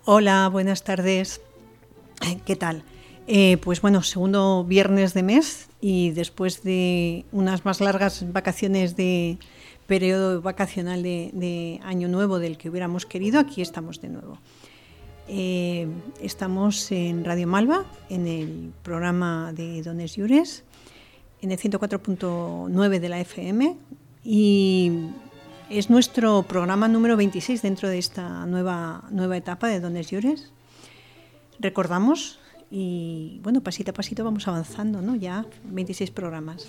Hola, buenas tardes. ¿Qué tal? Pues bueno, segundo viernes de mes y después de unas más largas vacaciones de periodo vacacional de Año Nuevo del que hubiéramos querido, aquí estamos de nuevo. Estamos en Radio Malva, en el programa de Dones Llures, en el 104.9 de la FM, y es nuestro programa número 26 dentro de esta nueva etapa de Dones Llures. Recordamos, y bueno, pasito a pasito vamos avanzando, ¿no? Ya 26 programas.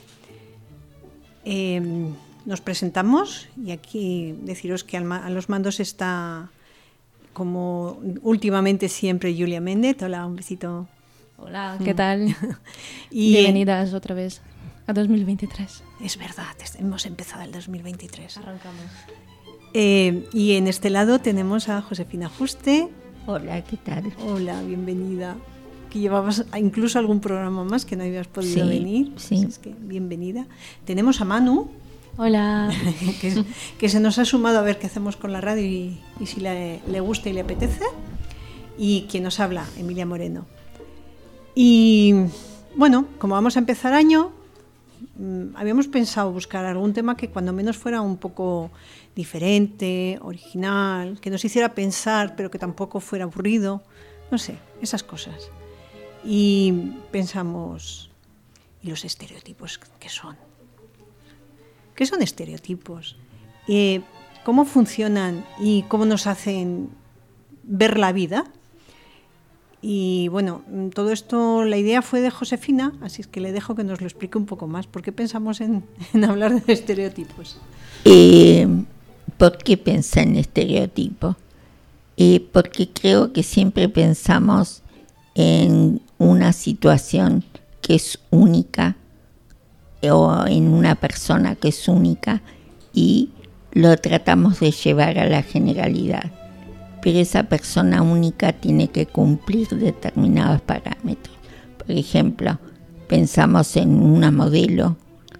Nos presentamos y aquí deciros que a los mandos está, como últimamente siempre, Julia Méndez. Hola, un besito. Hola, ¿qué tal? Bienvenidas otra vez a 2023. Es verdad, hemos empezado el 2023. Arrancamos. Y en este lado tenemos a Josefina Juste. Hola, ¿qué tal? Hola, bienvenida. Que llevabas incluso algún programa más que no habías podido venir. Sí. Pues es que bienvenida. Tenemos a Manu. Hola. que se nos ha sumado a ver qué hacemos con la radio y si le gusta y le apetece. Y quien nos habla, Emilia Moreno. Y bueno, como vamos a empezar año, habíamos pensado buscar algún tema que cuando menos fuera un poco diferente, original, que nos hiciera pensar, pero que tampoco fuera aburrido, no sé, esas cosas. Y pensamos, ¿y los estereotipos qué son? ¿Qué son estereotipos? ¿Cómo funcionan y cómo nos hacen ver la vida? Y bueno, todo esto, la idea fue de Josefina, así es que le dejo que nos lo explique un poco más. ¿Por qué pensamos en hablar de estereotipos? ¿Por qué pensar en estereotipos? Porque creo que siempre pensamos en una situación que es única o en una persona que es única y lo tratamos de llevar a la generalidad. Pero esa persona única tiene que cumplir determinados parámetros. Por ejemplo, pensamos en un modelo,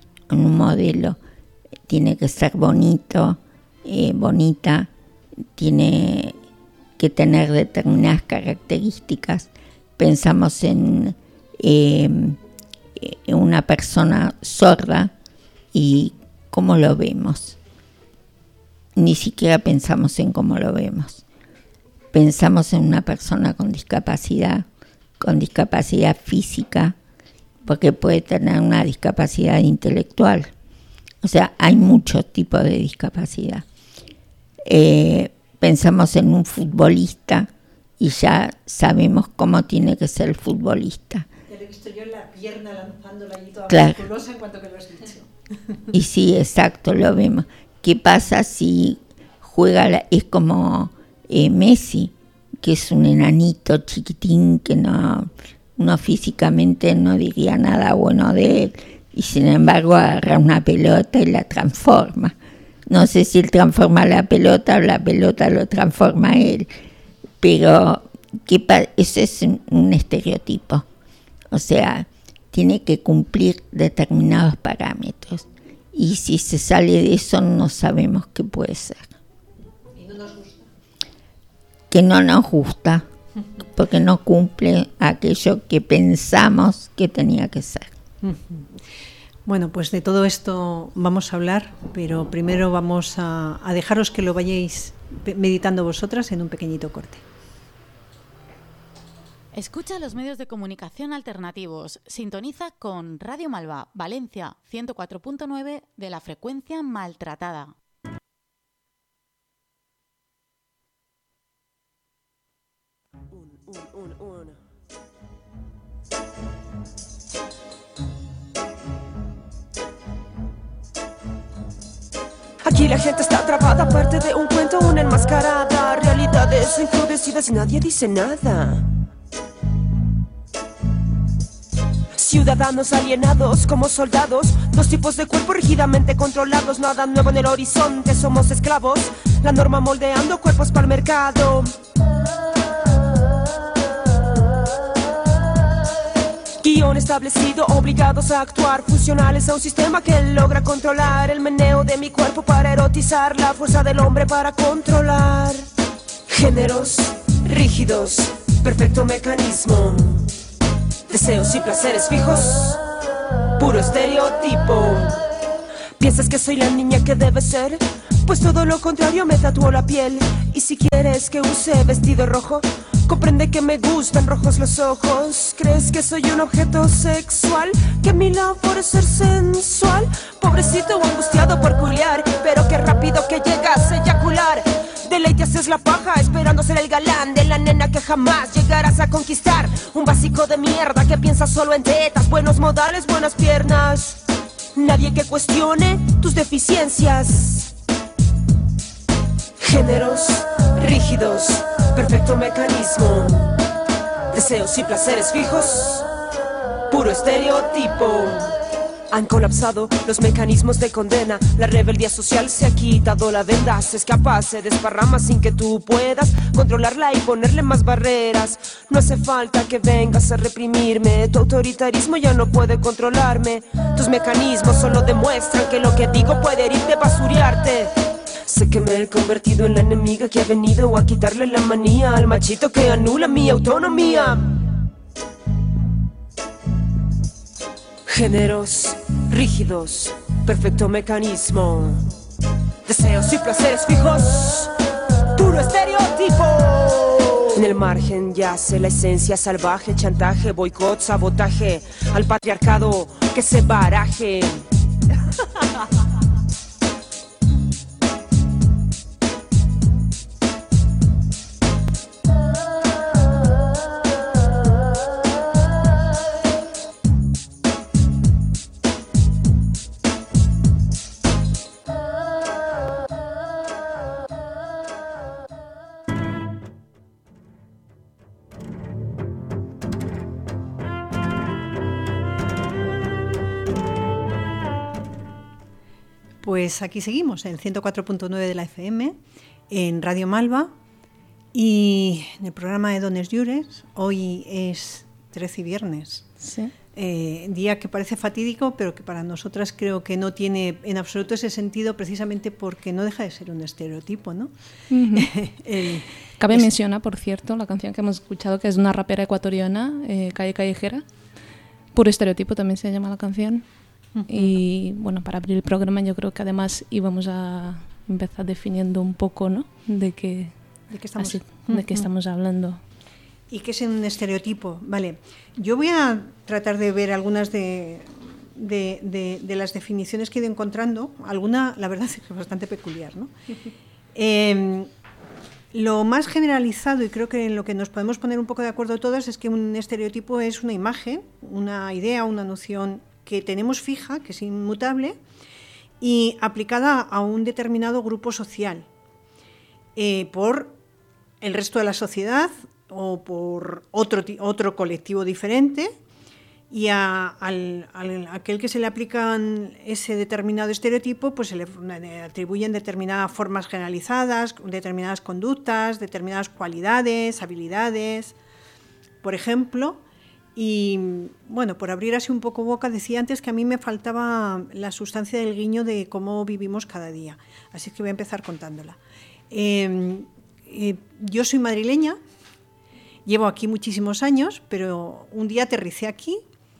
tiene que ser bonito, bonita, tiene que tener determinadas características. Pensamos en una persona sorda y cómo lo vemos. Ni siquiera pensamos en cómo lo vemos. Pensamos en una persona con discapacidad física, porque puede tener una discapacidad intelectual. O sea, hay muchos tipos de discapacidad. Pensamos en un futbolista y ya sabemos cómo tiene que ser el futbolista. Te lo he visto yo en la pierna lanzándola allí toda musculosa en cuanto que lo has dicho. Y sí, exacto, lo vemos. ¿Qué pasa si juega? Es como Messi, que es un enanito chiquitín que no físicamente no diría nada bueno de él, y sin embargo agarra una pelota y la transforma. No sé si él transforma la pelota o la pelota lo transforma a él, pero ese es un estereotipo. O sea, tiene que cumplir determinados parámetros, y si se sale de eso no sabemos qué puede ser. Que no nos gusta, porque no cumple aquello que pensamos que tenía que ser. Bueno, pues de todo esto vamos a hablar, pero primero vamos a dejaros que lo vayáis meditando vosotras en un pequeñito corte. Escucha los medios de comunicación alternativos. Sintoniza con Radio Malva, Valencia, 104.9 de la frecuencia maltratada. Aquí la gente está atrapada, parte de un cuento, una enmascarada. Realidades encrudecidas y nadie dice nada. Ciudadanos alienados como soldados, dos tipos de cuerpo rígidamente controlados. Nada nuevo en el horizonte, somos esclavos. La norma moldeando cuerpos para el mercado. Guión establecido, obligados a actuar, funcionales a un sistema que logra controlar el meneo de mi cuerpo para erotizar, la fuerza del hombre para controlar géneros, rígidos, perfecto mecanismo. Deseos y placeres fijos, puro estereotipo. ¿Piensas que soy la niña que debe ser? Pues todo lo contrario, me tatuó la piel. Y si quieres que use vestido rojo, comprende que me gustan rojos los ojos. ¿Crees que soy un objeto sexual? Que mi labor es ser sensual. Pobrecito o angustiado por culiar, pero qué rápido que llegas a eyacular. Deleite haces la paja esperando ser el galán de la nena que jamás llegarás a conquistar. Un básico de mierda que piensa solo en tetas, buenos modales, buenas piernas. Nadie que cuestione tus deficiencias. Géneros rígidos, perfecto mecanismo. Deseos y placeres fijos, puro estereotipo. Han colapsado los mecanismos de condena. La rebeldía social se ha quitado la venda. Se escapa, se desparrama sin que tú puedas controlarla y ponerle más barreras. No hace falta que vengas a reprimirme. Tu autoritarismo ya no puede controlarme. Tus mecanismos solo demuestran que lo que digo puede herirte, basurearte. Sé que me he convertido en la enemiga que ha venido a quitarle la manía al machito que anula mi autonomía. Géneros rígidos, perfecto mecanismo. Deseos y placeres fijos, puro estereotipo. En el margen yace la esencia salvaje, chantaje, boicot, sabotaje al patriarcado que se baraje. Pues aquí seguimos, en 104.9 de la FM, en Radio Malva, y en el programa de Dones Llures. Hoy es 13 y viernes. Sí. Día que parece fatídico, pero que para nosotras creo que no tiene en absoluto ese sentido, precisamente porque no deja de ser un estereotipo, ¿no? Uh-huh. Cabe mencionar, por cierto, la canción que hemos escuchado, que es una rapera ecuatoriana, Calle Callejera. Puro estereotipo también se llama la canción. Uh-huh. Y bueno, para abrir el programa yo creo que además íbamos a empezar definiendo un poco, ¿no? de qué estamos hablando. ¿Y qué es un estereotipo? Vale, yo voy a tratar de ver algunas de las definiciones que he ido encontrando. Alguna, la verdad, es que es bastante peculiar, ¿no? Lo más generalizado, y creo que en lo que nos podemos poner un poco de acuerdo todas, es que un estereotipo es una imagen, una idea, una noción que tenemos fija, que es inmutable, y aplicada a un determinado grupo social, por el resto de la sociedad o por otro colectivo diferente, y aquel que se le aplican ese determinado estereotipo, pues se le atribuyen determinadas formas generalizadas, determinadas conductas, determinadas cualidades, habilidades, por ejemplo. Y bueno, por abrir así un poco boca, decía antes que a mí me faltaba la sustancia del guiño de cómo vivimos cada día, así que voy a empezar contándola. Yo soy madrileña, llevo aquí muchísimos años, pero un día aterricé aquí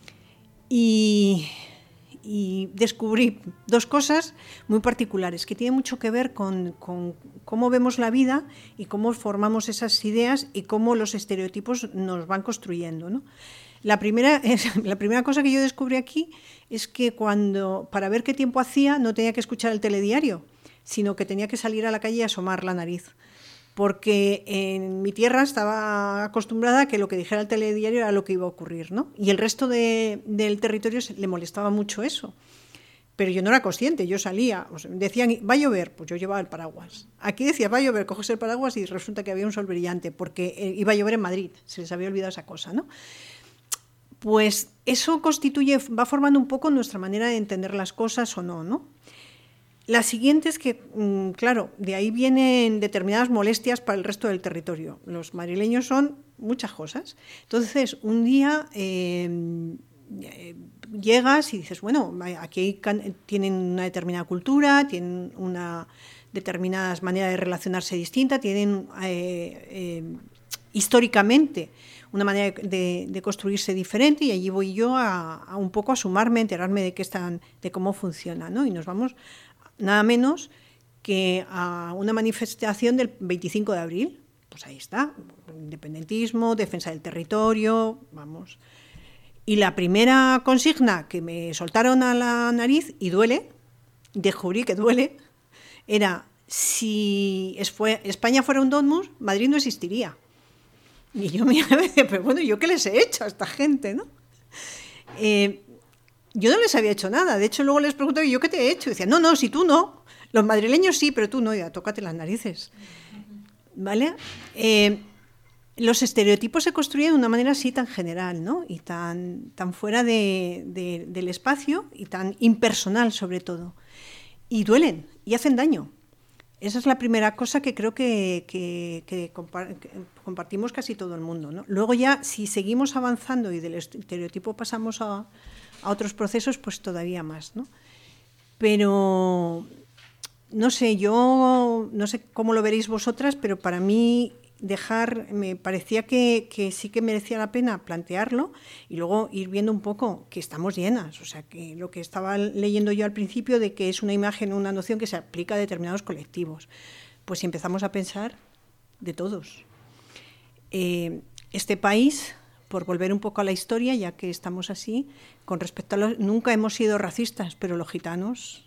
y descubrí dos cosas muy particulares que tienen mucho que ver con cómo vemos la vida y cómo formamos esas ideas y cómo los estereotipos nos van construyendo, ¿no? La primera cosa que yo descubrí aquí es que para ver qué tiempo hacía no tenía que escuchar el telediario, sino que tenía que salir a la calle y asomar la nariz. Porque en mi tierra estaba acostumbrada a que lo que dijera el telediario era lo que iba a ocurrir, ¿no? Y el resto del territorio le molestaba mucho eso. Pero yo no era consciente, yo salía, decían, va a llover, pues yo llevaba el paraguas. Aquí decía, va a llover, coges el paraguas y resulta que había un sol brillante, porque iba a llover en Madrid, se les había olvidado esa cosa, ¿no? Pues eso va formando un poco nuestra manera de entender las cosas o no, ¿no? La siguiente es que, claro, de ahí vienen determinadas molestias para el resto del territorio. Los madrileños son muchas cosas. Entonces, un día llegas y dices, bueno, aquí tienen una determinada cultura, tienen una determinada manera de relacionarse distinta, tienen históricamente una manera de construirse diferente, y allí voy yo a un poco a sumarme, a enterarme de cómo funciona, ¿no? Y nos vamos nada menos que a una manifestación del 25 de abril, pues ahí está, independentismo, defensa del territorio, vamos. Y la primera consigna que me soltaron a la nariz, y duele, descubrí que duele, era: si España fuera un domus, Madrid no existiría. Y yo me decía, pero bueno, ¿yo qué les he hecho a esta gente, no? Yo no les había hecho nada. De hecho, luego les pregunto, ¿yo qué te he hecho? Y decían, no, si tú no. Los madrileños sí, pero tú no. Ya, tócate las narices. ¿Vale? Los estereotipos se construyen de una manera así tan general, ¿no? Y tan fuera del espacio y tan impersonal, sobre todo. Y duelen y hacen daño. Esa es la primera cosa que creo que compartimos casi todo el mundo, ¿no? Luego ya, si seguimos avanzando y del estereotipo pasamos a otros procesos, pues todavía más, ¿no? Pero, no sé, yo no sé cómo lo veréis vosotras, pero para mí me parecía que sí que merecía la pena plantearlo y luego ir viendo un poco que estamos llenas. O sea, que lo que estaba leyendo yo al principio de que es una imagen, una noción que se aplica a determinados colectivos. Pues si empezamos a pensar, de todos. Este país, por volver un poco a la historia, ya que estamos así, con respecto a nunca hemos sido racistas, pero los gitanos...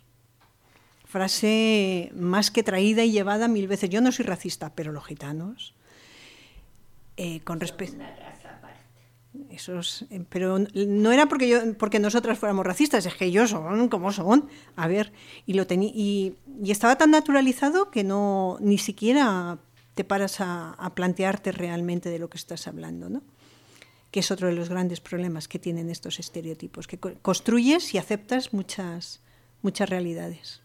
Frase más que traída y llevada 1000 veces. Yo no soy racista, pero los gitanos... con respecto, pero no era porque nosotras fuéramos racistas, es que ellos son como son. A ver, y estaba tan naturalizado que ni siquiera te paras a plantearte realmente de lo que estás hablando, ¿no? Que es otro de los grandes problemas que tienen estos estereotipos, que construyes y aceptas muchas realidades.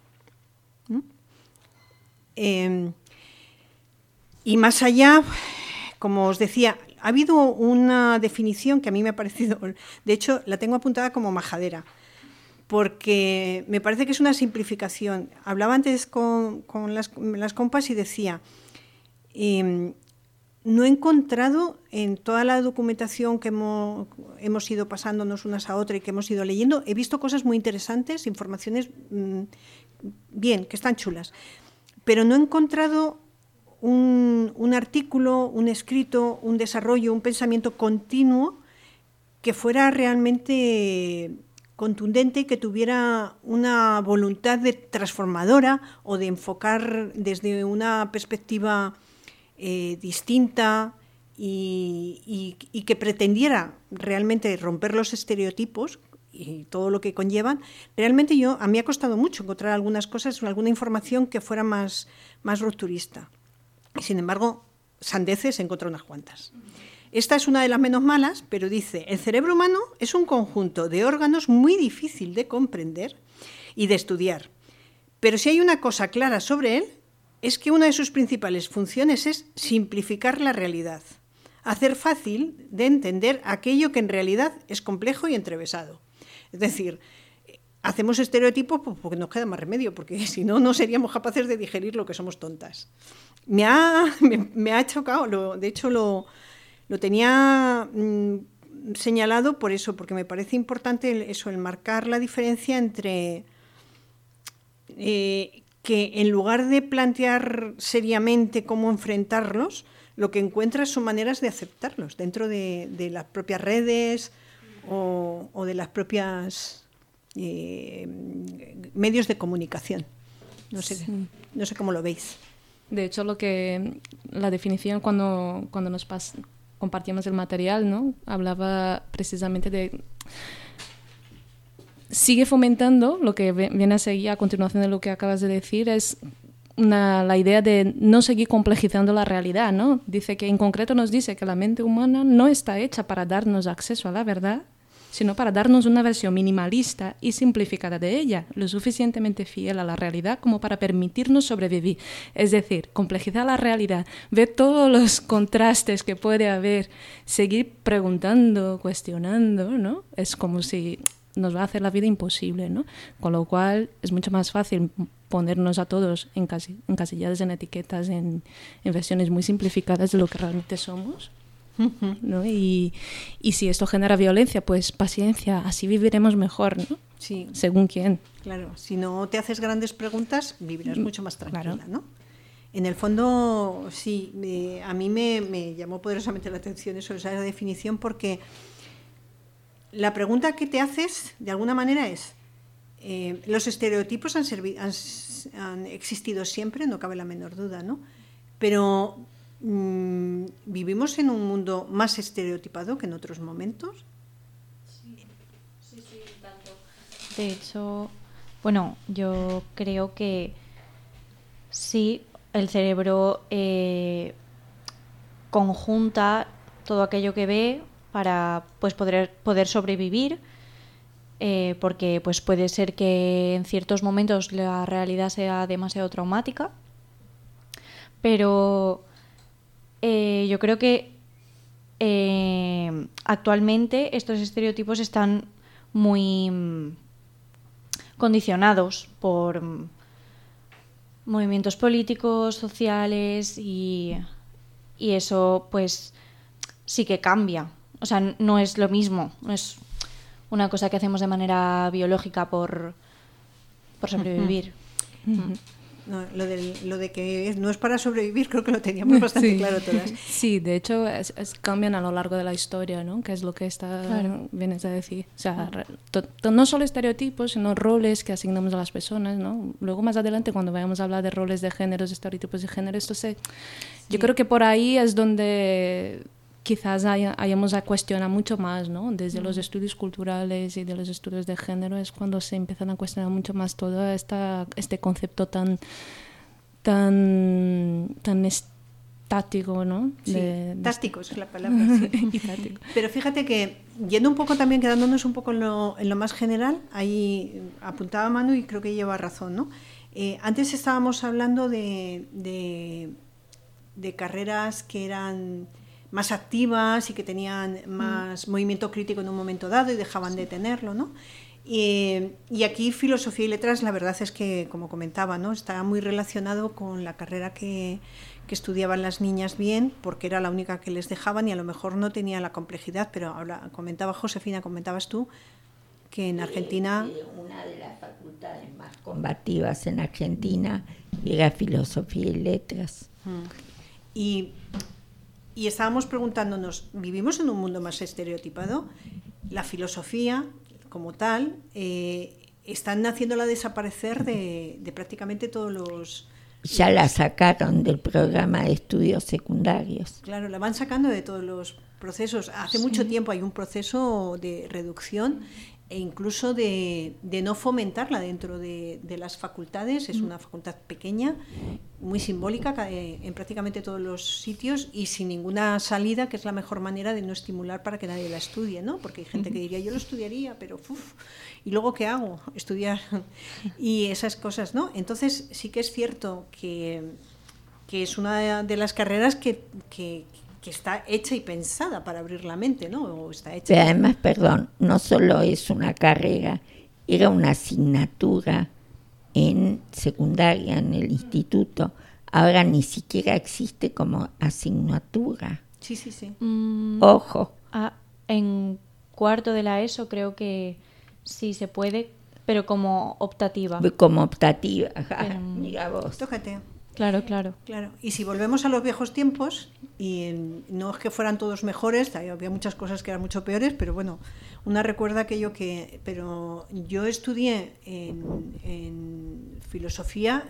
Y más allá, como os decía, ha habido una definición que a mí me ha parecido, de hecho la tengo apuntada como majadera, porque me parece que es una simplificación. Hablaba antes con las compas y decía, no he encontrado en toda la documentación que hemos ido pasándonos unas a otras y que hemos ido leyendo, he visto cosas muy interesantes, informaciones bien, que están chulas, pero no he encontrado un artículo, un escrito, un desarrollo, un pensamiento continuo que fuera realmente contundente y que tuviera una voluntad transformadora o de enfocar desde una perspectiva distinta y que pretendiera realmente romper los estereotipos y todo lo que conllevan. Realmente a mí ha costado mucho encontrar algunas cosas, alguna información que fuera más rupturista. Sin embargo, sandeces encontré unas cuantas. Esta es una de las menos malas, pero dice: el cerebro humano es un conjunto de órganos muy difícil de comprender y de estudiar. Pero si hay una cosa clara sobre él, es que una de sus principales funciones es simplificar la realidad, hacer fácil de entender aquello que en realidad es complejo y entrevesado. Es decir, hacemos estereotipos porque nos queda más remedio, porque si no, no seríamos capaces de digerir lo que somos tontas. Me ha chocado, de hecho lo tenía señalado por eso, porque me parece importante el marcar la diferencia entre que en lugar de plantear seriamente cómo enfrentarlos, lo que encuentras son maneras de aceptarlos dentro de las propias redes o de las propias medios de comunicación. No sé cómo lo veis. De hecho, la definición cuando nos compartíamos el material, ¿no? Hablaba precisamente de... Sigue fomentando, lo que viene a seguir a continuación de lo que acabas de decir, es la idea de no seguir complejizando la realidad, ¿no? Dice que en concreto nos dice que la mente humana no está hecha para darnos acceso a la verdad, sino para darnos una versión minimalista y simplificada de ella, lo suficientemente fiel a la realidad como para permitirnos sobrevivir. Es decir, complejizar la realidad, ver todos los contrastes que puede haber, seguir preguntando, cuestionando, ¿no? Es como si nos va a hacer la vida imposible, ¿no? Con lo cual es mucho más fácil ponernos a todos encasillados en etiquetas, en versiones muy simplificadas de lo que realmente somos, ¿no? Y si esto genera violencia, pues paciencia, así viviremos mejor, ¿no? Sí. Según quién. Claro, si no te haces grandes preguntas, vivirás mucho más tranquila, claro. ¿no? En el fondo, sí, a mí me llamó poderosamente la atención esa definición, porque la pregunta que te haces, de alguna manera, es: los estereotipos han existido siempre, no cabe la menor duda, ¿no? Pero ¿vivimos en un mundo más estereotipado que en otros momentos? Sí, tanto. De hecho, bueno, yo creo que sí, el cerebro conjunta todo aquello que ve para pues poder sobrevivir, porque pues puede ser que en ciertos momentos la realidad sea demasiado traumática, pero yo creo que actualmente estos estereotipos están muy condicionados por movimientos políticos, sociales, y eso pues sí que cambia. O sea, no es lo mismo, no es una cosa que hacemos de manera biológica por sobrevivir. No, lo de que no es para sobrevivir, creo que lo teníamos bastante claro todas. Sí, de hecho cambian a lo largo de la historia, ¿no? Que es lo que vienes a decir. O sea, no solo estereotipos, sino roles que asignamos a las personas, ¿no? Luego más adelante, cuando vayamos a hablar de roles de géneros, estereotipos de género, yo creo que por ahí es donde quizás hayamos a cuestionar mucho más, ¿no? Desde los estudios culturales y de los estudios de género es cuando se empiezan a cuestionar mucho más todo este concepto tan estático, ¿no? Sí, táctico es la palabra. Sí. Pero fíjate que, yendo un poco también, quedándonos un poco en lo más general, ahí apuntaba Manu y creo que lleva razón, ¿no? Antes estábamos hablando de carreras que eran más activas y que tenían más movimiento crítico en un momento dado y dejaban de tenerlo, ¿no? Y aquí filosofía y letras, la verdad es que, como comentaba, ¿no? Está muy relacionado con la carrera que estudiaban las niñas bien, porque era la única que les dejaban y a lo mejor no tenía la complejidad, pero ahora comentaba Josefina, comentabas tú, que en Argentina... Una de las facultades más combativas en Argentina era filosofía y letras. Y estábamos preguntándonos, ¿vivimos en un mundo más estereotipado? La filosofía, como tal, están haciéndola desaparecer de prácticamente todos los... Ya la sacaron del programa de estudios secundarios. Claro, la van sacando de todos los procesos. Hace mucho tiempo hay un proceso de reducción e incluso de no fomentarla dentro de las facultades. Es una facultad pequeña, muy simbólica en prácticamente todos los sitios y sin ninguna salida, que es la mejor manera de no estimular para que nadie la estudie, ¿no? Porque hay gente que diría, yo lo estudiaría, pero ¿y luego qué hago? Estudiar. Y esas cosas, ¿no? Entonces sí que es cierto que es una de las carreras que está hecha y pensada para abrir la mente, ¿no? O está hecha. Pero además, perdón, no solo es una carrera, era una asignatura en secundaria, en el instituto. Ahora ni siquiera existe como asignatura. Sí. Ojo. En cuarto de la ESO creo que sí se puede, pero como optativa. Como optativa, mira vos. Tócate. Claro. Y si volvemos a los viejos tiempos, y no es que fueran todos mejores, había muchas cosas que eran mucho peores, pero bueno, una recuerda pero yo estudié en filosofía,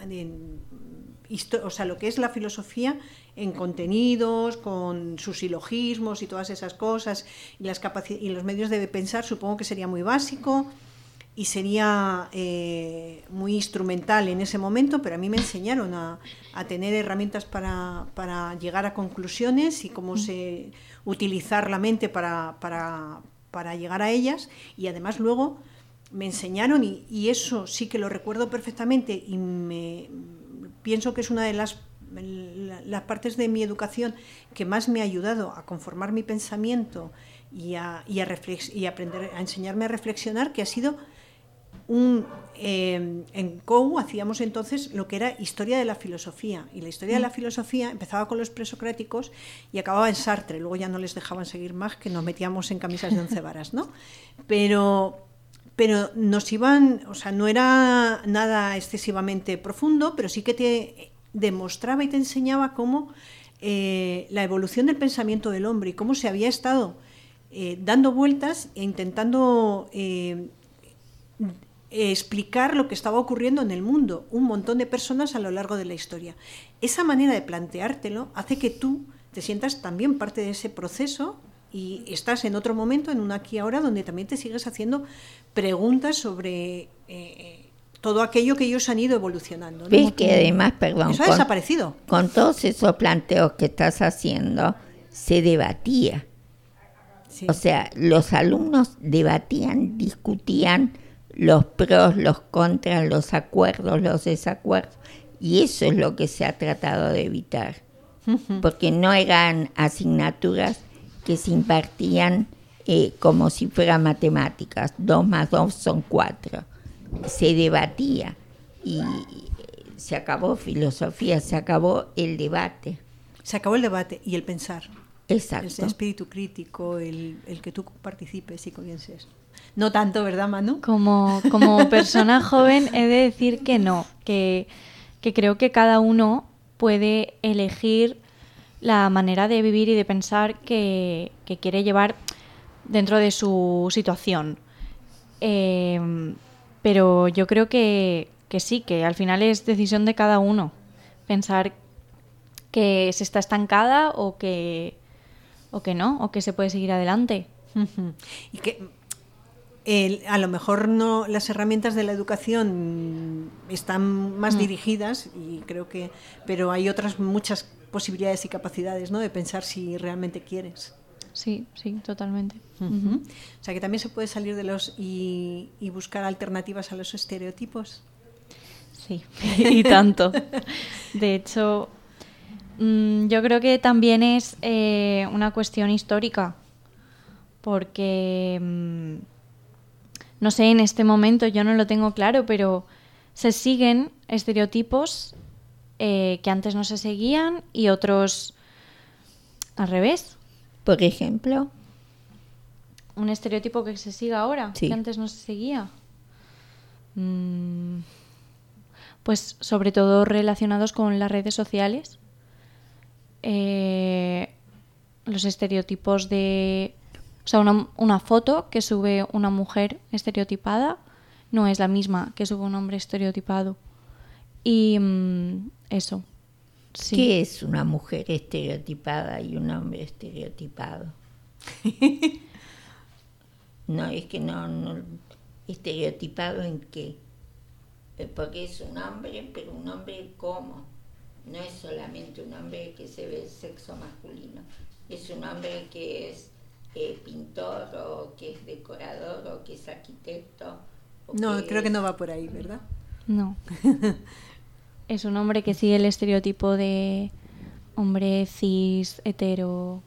o sea, lo que es la filosofía en contenidos, con sus silogismos y todas esas cosas, y los medios de pensar, supongo que sería muy básico y sería muy instrumental en ese momento, pero a mí me enseñaron a tener herramientas para llegar a conclusiones y cómo utilizar la mente para llegar a ellas, y además luego me enseñaron, y eso sí que lo recuerdo perfectamente, y pienso que es una de las partes de mi educación que más me ha ayudado a conformar mi pensamiento y a aprender, a enseñarme a reflexionar, que ha sido en COU hacíamos entonces lo que era historia de la filosofía, y la historia de la filosofía empezaba con los presocráticos y acababa en Sartre. Luego ya no les dejaban seguir más, que nos metíamos en camisas de 11 varas, ¿no? Pero nos iban, o sea, no era nada excesivamente profundo, pero sí que te demostraba y te enseñaba cómo la evolución del pensamiento del hombre y cómo se había estado dando vueltas e intentando explicar lo que estaba ocurriendo en el mundo, un montón de personas a lo largo de la historia. Esa manera de planteártelo hace que tú te sientas también parte de ese proceso y estás en otro momento, en un aquí y ahora, donde también te sigues haciendo preguntas sobre todo aquello que ellos han ido evolucionando, ¿no? Ves que además, perdón, eso ha desaparecido. Con todos esos planteos que estás haciendo, se debatía. Sí. O sea, los alumnos debatían, discutían los pros, los contras, los acuerdos, los desacuerdos, y eso es lo que se ha tratado de evitar, porque no eran asignaturas que se impartían como si fueran matemáticas, 2 más 2 son 4, se debatía y se acabó filosofía, se acabó el debate. Se acabó el debate y el pensar. Exacto. El espíritu crítico, el que tú participes y comiences. No tanto, ¿verdad, Manu? Como persona joven he de decir que no, que creo que cada uno puede elegir la manera de vivir y de pensar que quiere llevar dentro de su situación. Pero yo creo que sí, que al final es decisión de cada uno pensar que se está estancada o que no, o que se puede seguir adelante. Y que a lo mejor no, las herramientas de la educación están más dirigidas, y creo que, pero hay otras muchas posibilidades y capacidades, ¿no?, de pensar si realmente quieres. Sí, totalmente. O sea, que también se puede salir de los y buscar alternativas a los estereotipos. Sí, y tanto. De hecho, yo creo que también es una cuestión histórica, porque no sé, en este momento yo no lo tengo claro, pero se siguen estereotipos que antes no se seguían y otros al revés. Por ejemplo, un estereotipo que se siga ahora, sí, que antes no se seguía. Pues sobre todo relacionados con las redes sociales. Los estereotipos de... O sea, una foto que sube una mujer estereotipada no es la misma que sube un hombre estereotipado. Y eso. Sí. ¿Qué es una mujer estereotipada y un hombre estereotipado? No, es que no. ¿Estereotipado en qué? Porque es un hombre, pero un hombre ¿cómo? No es solamente un hombre que se ve el sexo masculino. Es un hombre que es pintor, o que es decorador, o que es arquitecto. No, creo que no va por ahí, ¿verdad? No. Es un hombre que sigue el estereotipo de hombre cis, hetero.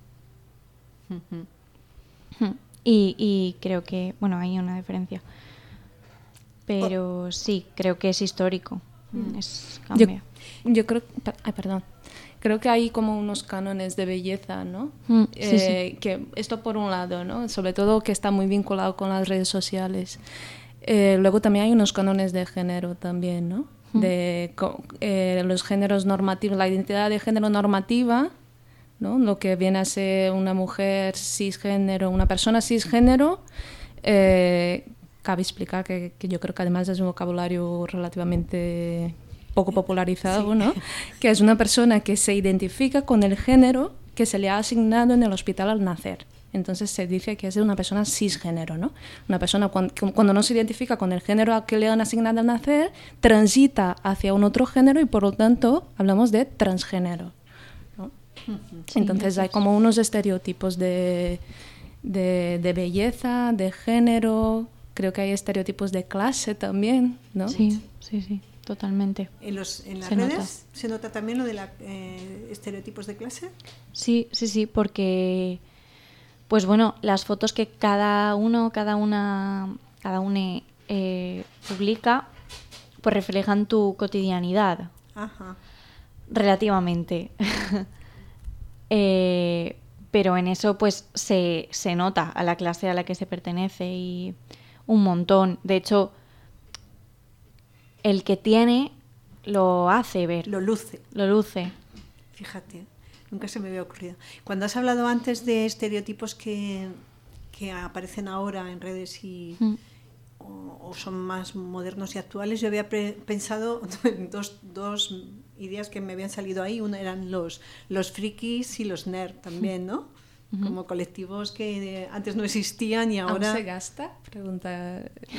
Y creo que, bueno, hay una diferencia. Pero sí, creo que es histórico. Cambia. Yo creo... perdón. Creo que hay como unos cánones de belleza, ¿no? Sí. Que esto por un lado, ¿no? Sobre todo que está muy vinculado con las redes sociales. Luego también hay unos cánones de género también, ¿no? De los géneros normativos, la identidad de género normativa, ¿no? Lo que viene a ser una mujer cisgénero, una persona cisgénero. Cabe explicar que yo creo que además es un vocabulario relativamente poco popularizado, ¿no? Que es una persona que se identifica con el género que se le ha asignado en el hospital al nacer. Entonces se dice que es de una persona cisgénero, ¿no? Una persona cuando no se identifica con el género al que le han asignado al nacer, transita hacia un otro género y por lo tanto hablamos de transgénero, ¿no? Entonces hay como unos estereotipos de belleza, de género. Creo que hay estereotipos de clase también, ¿no? Sí, totalmente. ¿En las redes se nota también lo de los estereotipos de clase? Sí, porque, pues bueno, las fotos que cada una publica, pues reflejan tu cotidianidad. Ajá. Relativamente. Pero en eso pues se nota a la clase a la que se pertenece y un montón. De hecho, el que tiene lo hace ver. Lo luce. Lo luce. Fíjate, nunca se me había ocurrido. Cuando has hablado antes de estereotipos que aparecen ahora en redes y o son más modernos y actuales, yo había pensado en dos ideas que me habían salido ahí. Una eran los frikis y los nerd también, ¿no? Como colectivos que antes no existían y ahora... ¿Aún se gasta? Pregunta...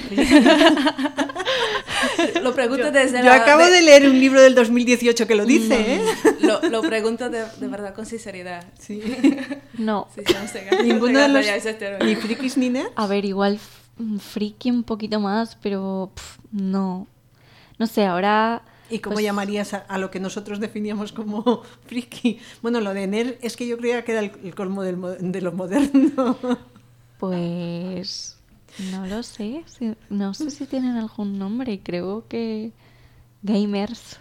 Lo pregunto desde Yo acabo de leer un libro del 2018 que lo dice, ¿eh? Lo pregunto de verdad con sinceridad. Sí. No. Sí, no se gasta, Ninguno de los... ya es estereotipo. Ni frikis ni nerds. A ver, igual friki un poquito más, pero no. No sé, ahora... ¿Y cómo pues, llamarías a lo que nosotros definíamos como friki? Bueno, lo de nerd es que yo creía que era el colmo de lo moderno. Pues no lo sé. No sé si tienen algún nombre. Creo que gamers.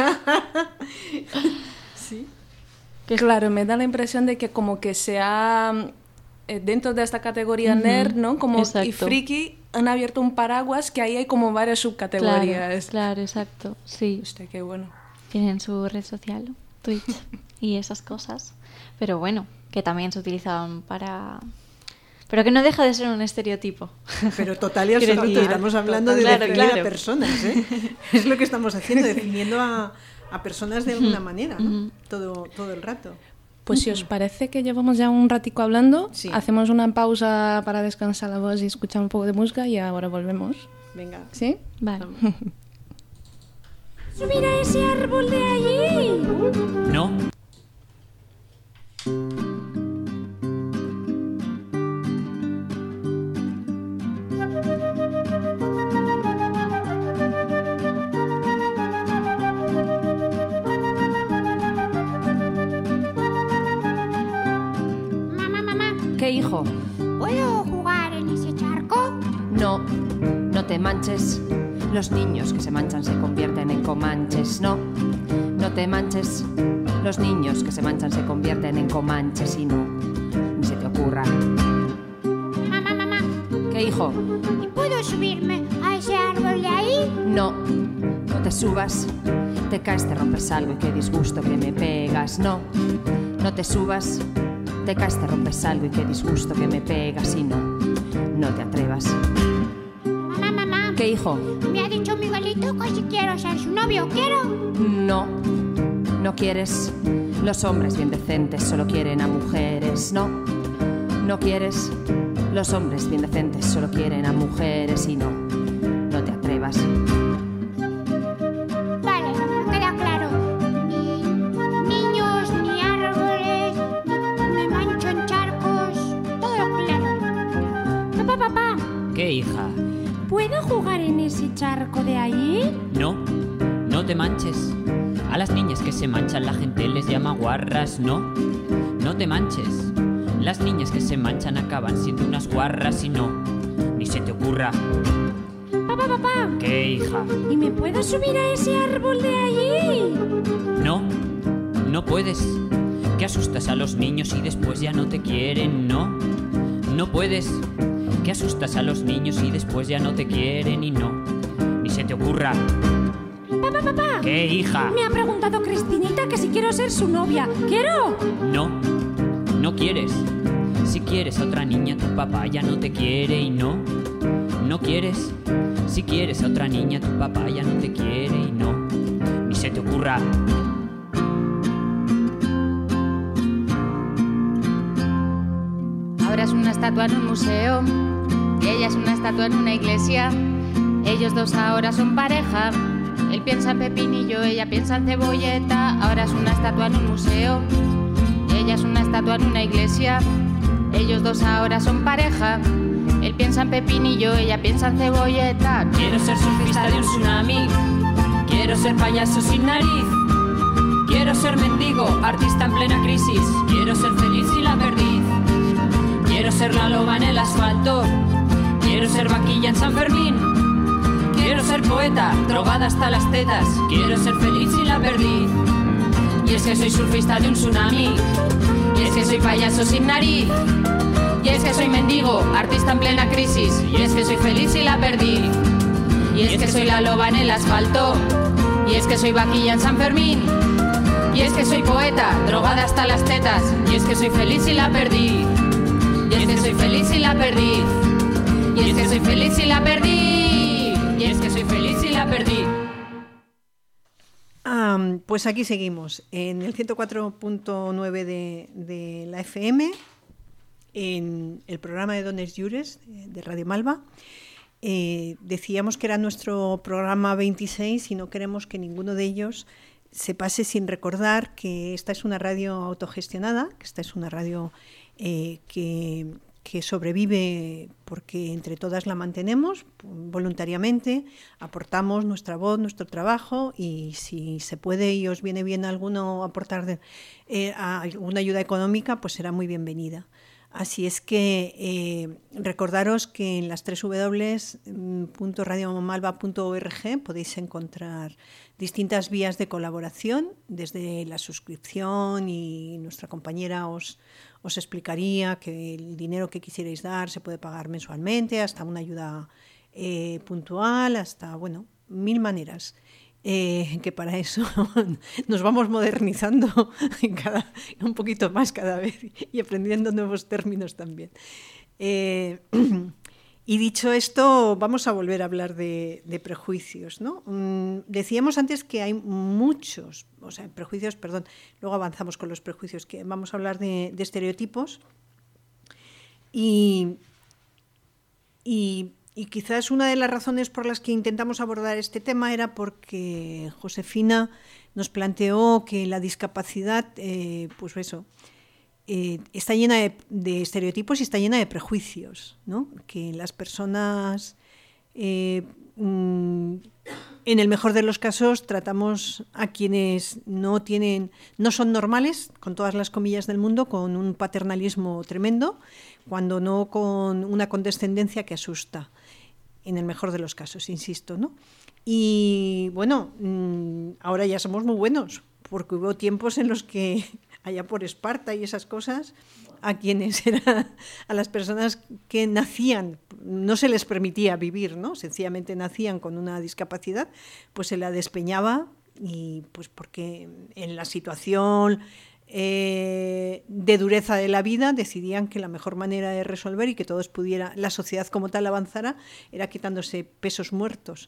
Sí. Claro, me da la impresión de que como que se ha... dentro de esta categoría nerd, ¿no? Como exacto. Y friki han abierto un paraguas que ahí hay como varias subcategorías. Claro, exacto. Sí. Hostia, qué bueno. Tienen su red social, Twitch y esas cosas. Pero bueno, que también se utilizaban para... Pero que no deja de ser un estereotipo. Pero total y absoluto, estamos hablando de definir a personas, ¿eh? Es lo que estamos haciendo, definiendo a personas de alguna manera, ¿no? Todo el rato. Pues si os parece que llevamos ya un ratico hablando, sí. Hacemos una pausa para descansar la voz y escuchar un poco de música y ahora volvemos. Venga. ¿Sí? Vale. ¡Subir a ese árbol de allí! No. Mamá. ¿Qué, hijo? ¿Puedo jugar en ese charco? No, no te manches. Los niños que se manchan se convierten en comanches. No, no te manches. Los niños que se manchan se convierten en comanches y no, ni se te ocurra. Mamá. ¿Qué, hijo? ¿Y puedo subirme a ese árbol de ahí? No, no te subas. Te caes, te rompes algo y qué disgusto que me pegas. No, no te subas. Te caes, te rompes algo y qué disgusto que me pegas y no, no te atrevas. Mamá. ¿Qué, hijo? Me ha dicho Miguelito que si quiero ser su novio, ¿quiero? No, no quieres. Los hombres bien decentes solo quieren a mujeres. No, no quieres. Los hombres bien decentes solo quieren a mujeres y no, no te atrevas. Vale, me queda claro. Ni niños, ni árboles, ni me mancho en charcos. Todo claro. Papá. ¿Qué, hija? ¿Puedo jugar en ese charco de allí? No, no te manches. A las niñas que se manchan la gente les llama guarras. No, no te manches. Las niñas que se manchan acaban siendo unas guarras y no, ni se te ocurra. Papá. ¿Qué, hija? ¿Y me puedo subir a ese árbol de allí? No, no puedes. Que asustas a los niños y después ya no te quieren. No, no puedes. Que asustas a los niños y después ya no te quieren y no, ni se te ocurra. Papá. ¿Qué, hija? Me ha preguntado Cristinita que si quiero ser su novia. ¿Quiero? No, no quieres. Si quieres a otra niña, tu papá ya no te quiere y no, no quieres. Si quieres a otra niña, tu papá ya no te quiere y no, ni se te ocurra. Ahora es una estatua en un museo, y ella es una estatua en una iglesia. Ellos dos ahora son pareja. Él piensa en pepinillo, ella piensa en cebolleta. Ahora es una estatua en un museo, y ella es una estatua en una iglesia. Ellos dos ahora son pareja. Él piensa en pepinillo, ella piensa en cebolleta. Quiero ser surfista de un tsunami. Quiero ser payaso sin nariz. Quiero ser mendigo, artista en plena crisis. Quiero ser feliz y la perdiz. Quiero ser la loba en el asfalto. Quiero ser vaquilla en San Fermín. Quiero ser poeta, drogada hasta las tetas. Quiero ser feliz y la perdí. Y es que soy surfista de un tsunami. Y es que soy payaso sin nariz. Y es que soy mendigo, artista en plena crisis. Y es que soy feliz y la perdí. Y es que soy la loba en el asfalto. Y es que soy vaquilla en San Fermín. Y es que soy poeta, drogada hasta las tetas. Y es que soy feliz y la perdí. Y es que soy feliz y la perdí. Y es que soy feliz y la perdí. Y es que soy feliz y la perdí. Pues aquí seguimos, en el 104.9 de la FM, en el programa de Dones Llures de Radio Malva. Decíamos que era nuestro programa 26 y no queremos que ninguno de ellos se pase sin recordar que esta es una radio autogestionada, que esta es una radio que sobrevive porque entre todas la mantenemos voluntariamente, aportamos nuestra voz, nuestro trabajo, y si se puede y os viene bien alguno aportar alguna ayuda económica, pues será muy bienvenida. Así es que recordaros que en las www.radiomalva.org podéis encontrar distintas vías de colaboración, desde la suscripción, y nuestra compañera os explicaría que el dinero que quisierais dar se puede pagar mensualmente, hasta una ayuda puntual, hasta, bueno, 1000 maneras. Que para eso nos vamos modernizando un poquito más cada vez y aprendiendo nuevos términos también. Y dicho esto, vamos a volver a hablar de prejuicios, ¿no? Decíamos antes que hay muchos, o sea, prejuicios, perdón, luego avanzamos con los prejuicios, que vamos a hablar de estereotipos y quizás una de las razones por las que intentamos abordar este tema era porque Josefina nos planteó que la discapacidad, pues eso, está llena de estereotipos y está llena de prejuicios, ¿no? Que las personas, en el mejor de los casos, tratamos a quienes no son normales, con todas las comillas del mundo, con un paternalismo tremendo, cuando no con una condescendencia que asusta. En el mejor de los casos, insisto, ¿no? Y bueno, ahora ya somos muy buenos, porque hubo tiempos en los que, allá por Esparta y esas cosas, a las personas que nacían, no se les permitía vivir, ¿no? Sencillamente nacían con una discapacidad, pues se la despeñaba, y pues porque en la situación de dureza de la vida decidían que la mejor manera de resolver y que todos pudiera, la sociedad como tal avanzara, era quitándose pesos muertos.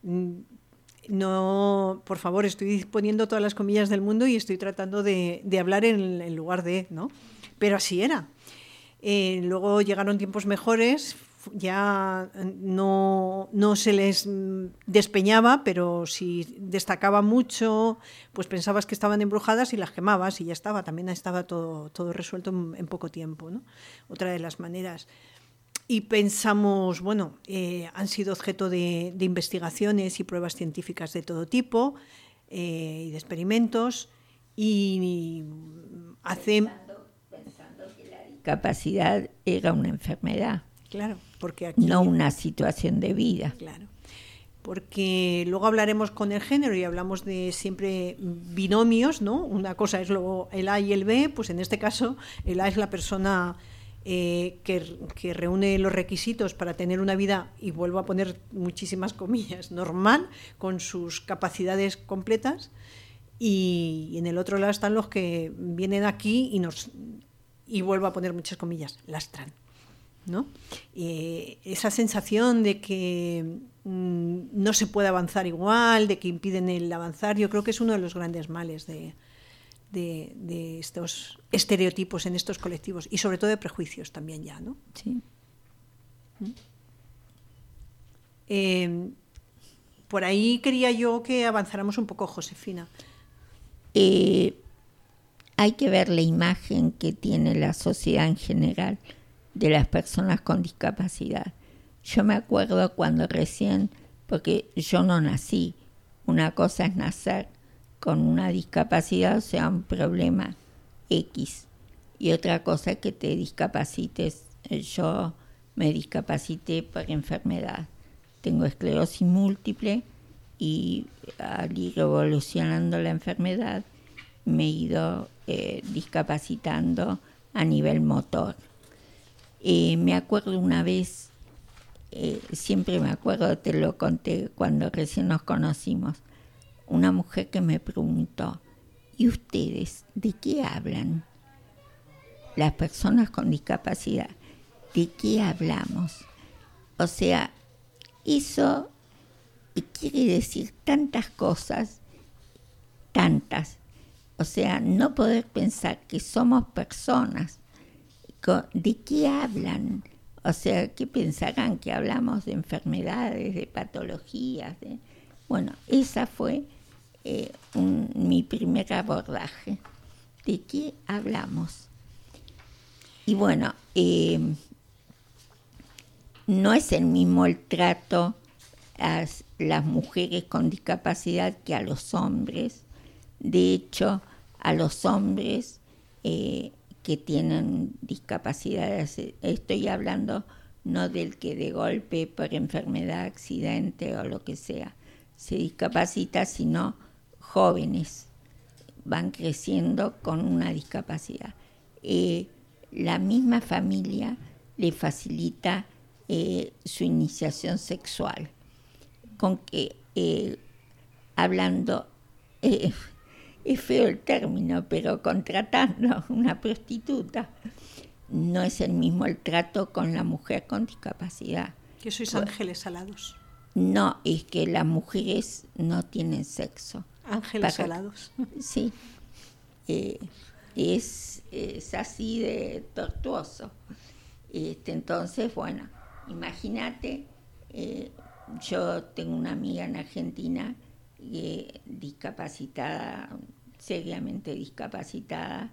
No, por favor, estoy poniendo todas las comillas del mundo y estoy tratando de hablar en lugar de, ¿no? Pero así era. Luego llegaron tiempos mejores, ya no se les despeñaba, pero si destacaba mucho, pues pensabas que estaban embrujadas y las quemabas y ya estaba, también estaba todo resuelto en poco tiempo, ¿no? Otra de las maneras. Y pensamos, bueno, han sido objeto de investigaciones y pruebas científicas de todo tipo, y de experimentos, y pensando que la discapacidad era una enfermedad. Claro, porque aquí, no una situación de vida. Claro, porque luego hablaremos con el género y hablamos de siempre binomios, ¿no? Una cosa es el A y el B, pues en este caso el A es la persona que reúne los requisitos para tener una vida, y vuelvo a poner muchísimas comillas, normal, con sus capacidades completas, y en el otro lado están los que vienen aquí y vuelvo a poner muchas comillas, lastran, ¿no? Esa sensación de que no se puede avanzar igual, de que impiden el avanzar, yo creo que es uno de los grandes males de estos estereotipos en estos colectivos, y sobre todo de prejuicios también ya, ¿no? Sí. Por ahí quería yo que avanzáramos un poco, Josefina. Hay que ver la imagen que tiene la sociedad en general de las personas con discapacidad. Yo me acuerdo cuando recién, porque yo no nací, una cosa es nacer con una discapacidad, o sea, un problema X, y otra cosa es que te discapacites. Yo me discapacité por enfermedad, tengo esclerosis múltiple y al ir evolucionando la enfermedad me he ido discapacitando a nivel motor. Me acuerdo una vez, siempre me acuerdo, te lo conté cuando recién nos conocimos, una mujer que me preguntó, ¿y ustedes de qué hablan? Las personas con discapacidad, ¿de qué hablamos? O sea, eso quiere decir tantas cosas, tantas. O sea, no poder pensar que somos personas. ¿De qué hablan? O sea, ¿qué pensarán? Que hablamos de enfermedades, de patologías. Bueno, esa fue mi primer abordaje. ¿De qué hablamos? Y bueno, no es el mismo el trato a las mujeres con discapacidad que a los hombres. De hecho, a los hombres que tienen discapacidades, estoy hablando no del que de golpe por enfermedad, accidente o lo que sea, se discapacita, sino jóvenes, van creciendo con una discapacidad. La misma familia le facilita su iniciación sexual, con que hablando, es feo el término, pero contratando una prostituta, no es el mismo el trato con la mujer con discapacidad. Que sois ángeles alados. No, es que las mujeres no tienen sexo. Ángeles alados. Sí, es así de tortuoso. Entonces, bueno, imagínate, yo tengo una amiga en Argentina discapacitada, seriamente discapacitada,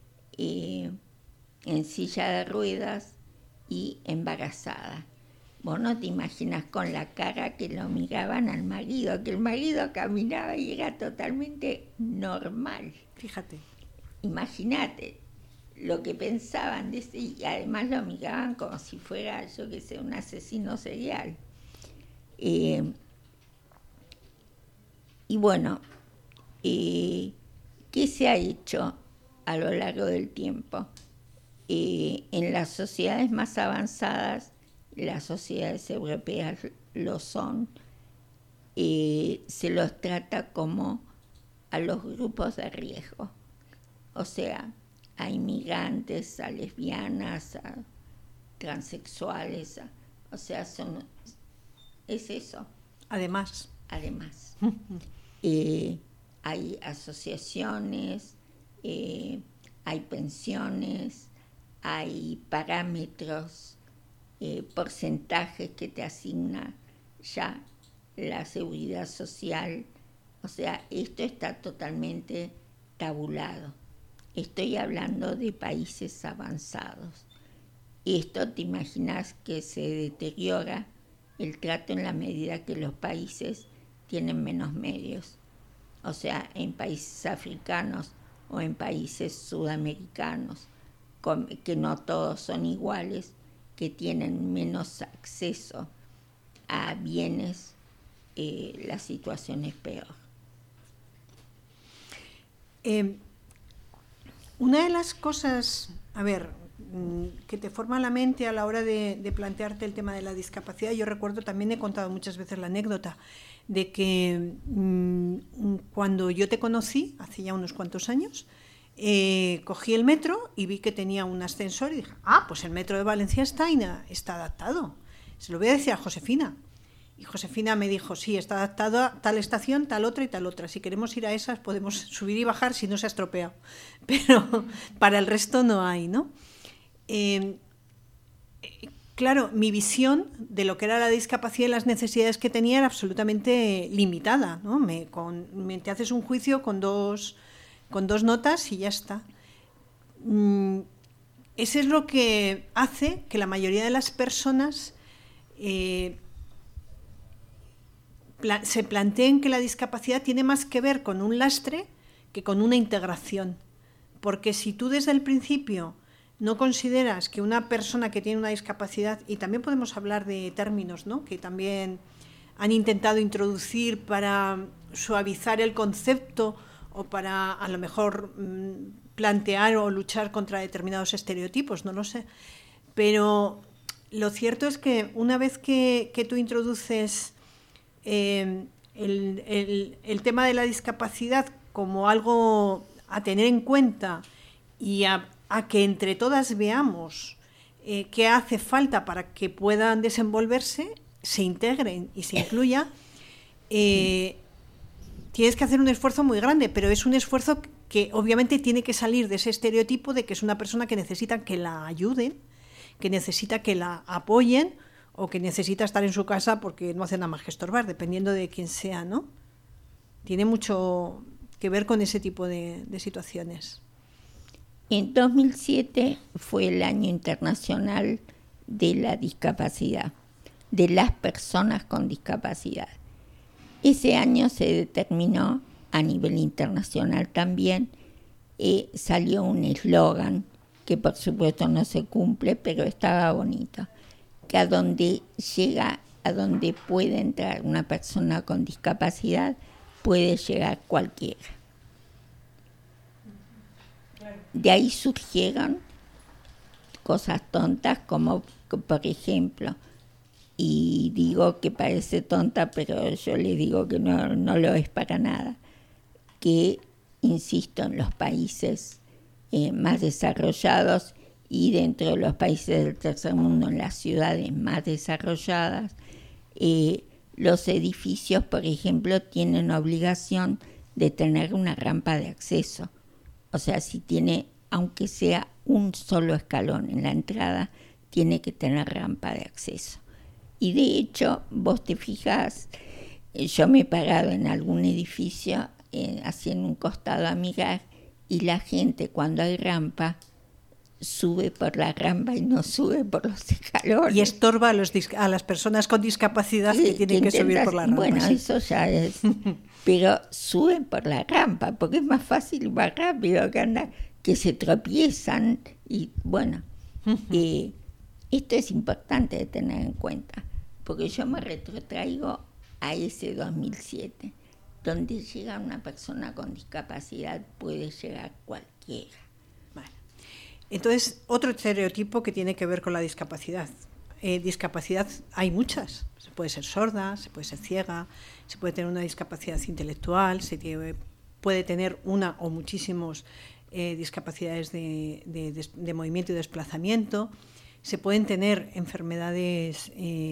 en silla de ruedas y embarazada. Vos no te imaginas con la cara que lo miraban al marido, que el marido caminaba y era totalmente normal. Fíjate. Imagínate lo que pensaban de ese, y además lo miraban como si fuera, yo que sé, un asesino serial. Y bueno, ¿qué se ha hecho a lo largo del tiempo? En las sociedades más avanzadas, las sociedades europeas lo son, se los trata como a los grupos de riesgo. O sea, a inmigrantes, a lesbianas, a transexuales, o sea, es eso. Además. Hay asociaciones, hay pensiones, hay parámetros, porcentajes que te asigna ya la seguridad social. O sea, esto está totalmente tabulado. Estoy hablando de países avanzados. Esto te imaginas que se deteriora el trato en la medida que los países tienen menos medios. O sea, en países africanos o en países sudamericanos, que no todos son iguales, que tienen menos acceso a bienes, la situación es peor. Una de las cosas, que te forma la mente a la hora de plantearte el tema de la discapacidad, yo recuerdo, también he contado muchas veces la anécdota, de que cuando yo te conocí, hace ya unos cuantos años, cogí el metro y vi que tenía un ascensor y dije, pues el metro de Valencia está adaptado. Se lo voy a decir a Josefina. Y Josefina me dijo, sí, está adaptado a tal estación, tal otra y tal otra. Si queremos ir a esas podemos subir y bajar si no se ha estropeado. Pero para el resto no hay, ¿no? Claro, mi visión de lo que era la discapacidad y las necesidades que tenía era absolutamente limitada, ¿no? Te haces un juicio con dos notas y ya está. Eso es lo que hace que la mayoría de las personas se planteen que la discapacidad tiene más que ver con un lastre que con una integración. Porque si tú desde el principio no consideras que una persona que tiene una discapacidad, y también podemos hablar de términos, ¿no? Que también han intentado introducir para suavizar el concepto o para a lo mejor plantear o luchar contra determinados estereotipos, no lo sé. Pero lo cierto es que una vez que tú introduces el tema de la discapacidad como algo a tener en cuenta y a que entre todas veamos qué hace falta para que puedan desenvolverse, se integren y se incluya, tienes que hacer un esfuerzo muy grande, pero es un esfuerzo que obviamente tiene que salir de ese estereotipo de que es una persona que necesita que la ayuden, que necesita que la apoyen o que necesita estar en su casa porque no hace nada más que estorbar, dependiendo de quién sea, ¿no? Tiene mucho que ver con ese tipo de situaciones. En 2007 fue el Año Internacional de la Discapacidad, de las personas con discapacidad. Ese año se determinó a nivel internacional también, salió un eslogan que por supuesto no se cumple, pero estaba bonito, que a donde llega, a donde puede entrar una persona con discapacidad, puede llegar cualquiera. De ahí surgieron cosas tontas como, por ejemplo, y digo que parece tonta, pero yo le digo que no lo es para nada, que, insisto, en los países más desarrollados y dentro de los países del tercer mundo, en las ciudades más desarrolladas, los edificios, por ejemplo, tienen obligación de tener una rampa de acceso. O sea, si tiene, aunque sea un solo escalón en la entrada, tiene que tener rampa de acceso. Y de hecho, vos te fijas, yo me he parado en algún edificio, así en un costado a mirar, y la gente cuando hay rampa, sube por la rampa y no sube por los escalones. Y estorba a las personas con discapacidad, sí, que tienen que subir por la rampa. Bueno, sí. Eso ya es. Pero suben por la rampa, porque es más fácil y más rápido que andar, que se tropiezan. Y bueno, esto es importante de tener en cuenta, porque yo me retrotraigo a ese 2007, donde llega una persona con discapacidad, puede llegar cualquiera. Vale. Entonces, otro estereotipo que tiene que ver con la discapacidad. Discapacidad hay muchas. Se puede ser sorda, se puede ser ciega, se puede tener una discapacidad intelectual, puede tener una o muchísimas discapacidades de movimiento y desplazamiento. Se pueden tener enfermedades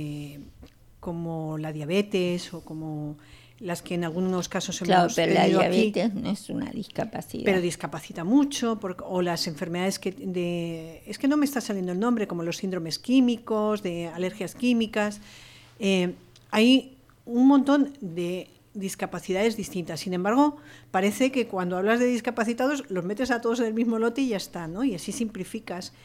como la diabetes o como las que en algunos casos hemos tenido aquí. Claro, pero la diabetes no es una discapacidad. Pero discapacita mucho, o las enfermedades es que no me está saliendo el nombre, como los síndromes químicos, de alergias químicas. Hay un montón de discapacidades distintas. Sin embargo, parece que cuando hablas de discapacitados los metes a todos en el mismo lote y ya está, ¿no? Y así simplificas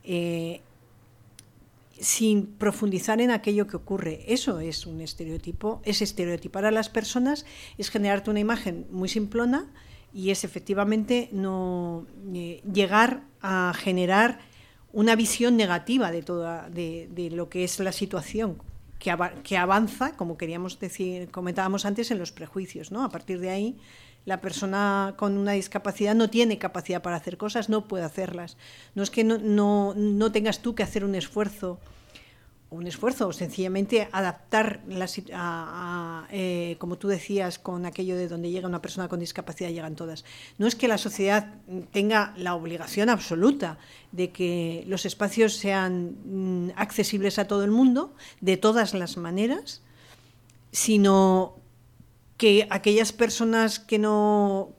sin profundizar en aquello que ocurre. Eso es un estereotipo, es estereotipar a las personas, es generarte una imagen muy simplona y es efectivamente no llegar a generar una visión negativa de lo que es la situación que avanza, como queríamos decir, comentábamos antes, en los prejuicios, ¿no? A partir de ahí, la persona con una discapacidad no tiene capacidad para hacer cosas, no puede hacerlas. No es que no tengas tú que hacer un esfuerzo o sencillamente adaptar, como tú decías, con aquello de donde llega una persona con discapacidad llegan todas. No es que la sociedad tenga la obligación absoluta de que los espacios sean accesibles a todo el mundo, de todas las maneras, sino que aquellas personas que no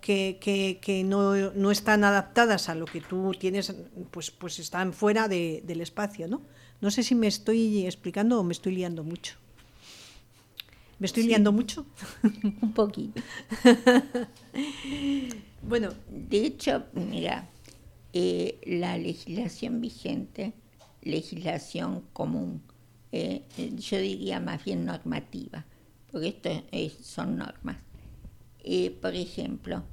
están adaptadas a lo que tú tienes, pues están fuera del espacio, ¿no? No sé si me estoy explicando o me estoy liando mucho. ¿Me estoy liando mucho? Un poquito. Bueno, de hecho, mira, la legislación vigente, legislación común, yo diría más bien normativa, porque esto son normas. Por ejemplo,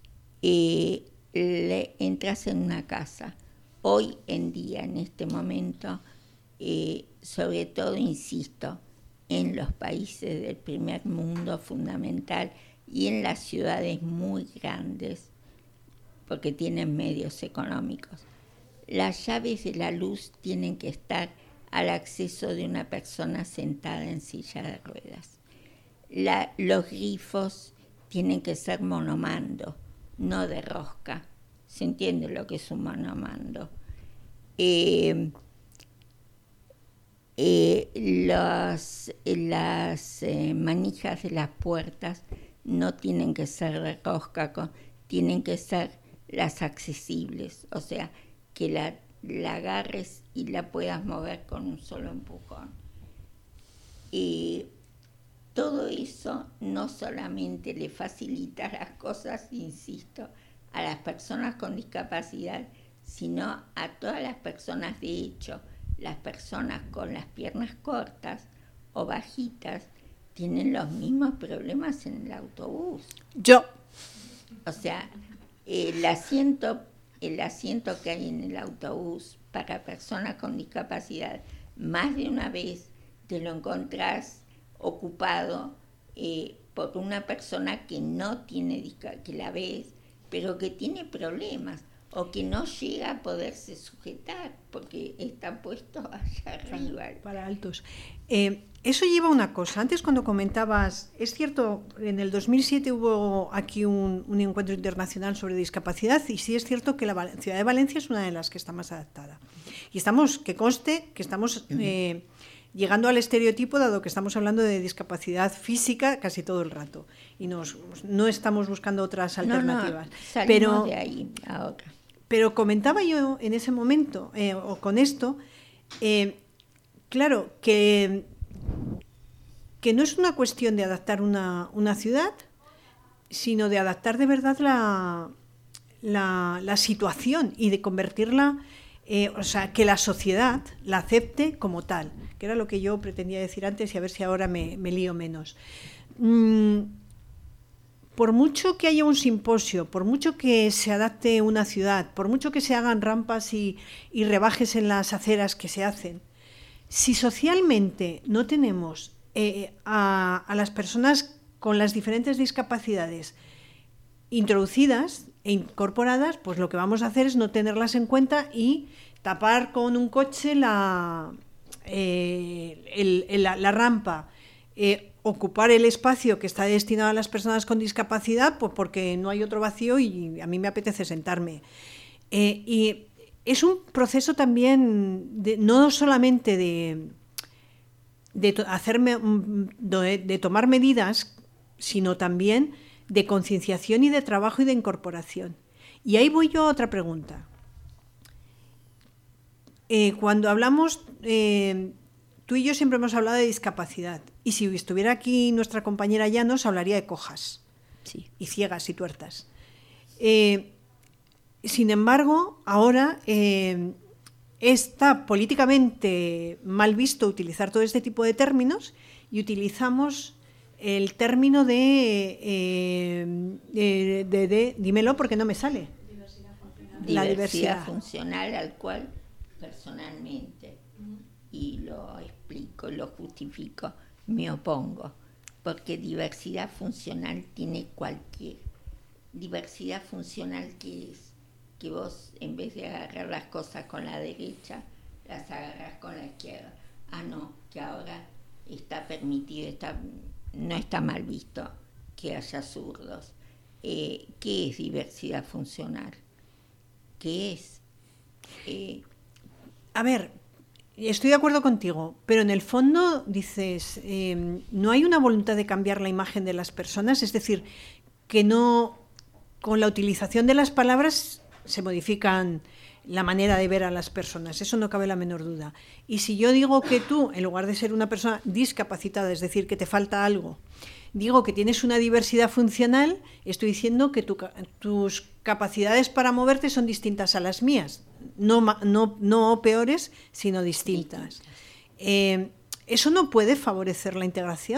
entras en una casa, hoy en día, en este momento, sobre todo, insisto, en los países del primer mundo fundamental y en las ciudades muy grandes, porque tienen medios económicos. Las llaves de la luz tienen que estar al acceso de una persona sentada en silla de ruedas. Los grifos tienen que ser monomando, no de rosca. ¿Se entiende lo que es un monomando? Las manijas de las puertas no tienen que ser de rosca, tienen que ser las accesibles, o sea, que la agarres y la puedas mover con un solo empujón. Todo eso no solamente le facilita las cosas, insisto, a las personas con discapacidad, sino a todas las personas. De hecho, las personas con las piernas cortas o bajitas tienen los mismos problemas en el autobús. O sea, el asiento que hay en el autobús para personas con discapacidad, más de una vez te lo encontrás ocupado por una persona que no tiene que la ves, pero que tiene problemas o que no llega a poderse sujetar porque está puesto allá arriba. Para altos. Eso lleva una cosa. Antes cuando comentabas, es cierto, en el 2007 hubo aquí un encuentro internacional sobre discapacidad y sí es cierto que la ciudad de Valencia es una de las que está más adaptada. Y que conste que estamos llegando al estereotipo, dado que estamos hablando de discapacidad física casi todo el rato y no estamos buscando otras alternativas. Salimos de ahí a otra. Pero comentaba yo en ese momento, o con esto, claro, que no es una cuestión de adaptar una ciudad, sino de adaptar de verdad la situación y de convertirla, o sea, que la sociedad la acepte como tal, que era lo que yo pretendía decir antes y a ver si ahora me lío menos. Por mucho que haya un simposio, por mucho que se adapte una ciudad, por mucho que se hagan rampas y rebajes en las aceras que se hacen, si socialmente no tenemos a las personas con las diferentes discapacidades introducidas e incorporadas, pues lo que vamos a hacer es no tenerlas en cuenta y tapar con un coche la rampa, ocupar el espacio que está destinado a las personas con discapacidad, pues porque no hay otro vacío y a mí me apetece sentarme. Y es un proceso también no solamente de tomar medidas, sino también de concienciación y de trabajo y de incorporación. Y ahí voy yo a otra pregunta. Cuando hablamos, tú y yo siempre hemos hablado de discapacidad, y si estuviera aquí nuestra compañera Llanos, hablaría de cojas, sí, y ciegas y tuertas. Sin embargo, ahora está políticamente mal visto utilizar todo este tipo de términos y utilizamos el término dímelo porque no me sale. La diversidad funcional, al cual personalmente, y lo explico, lo justifico, me opongo, porque diversidad funcional tiene cualquier. Diversidad funcional que es que vos, en vez de agarrar las cosas con la derecha, las agarras con la izquierda. No, que ahora está permitido, no está mal visto que haya zurdos. ¿Qué es diversidad funcional? ¿Qué es? A ver, estoy de acuerdo contigo, pero en el fondo dices, no hay una voluntad de cambiar la imagen de las personas, es decir, que no, con la utilización de las palabras se modifican la manera de ver a las personas, eso no cabe la menor duda. Y si yo digo que tú, en lugar de ser una persona discapacitada, es decir, que te falta algo, digo que tienes una diversidad funcional, estoy diciendo que tus capacidades para moverte son distintas a las mías, no peores, sino distintas. ¿Eso no puede favorecer la integración?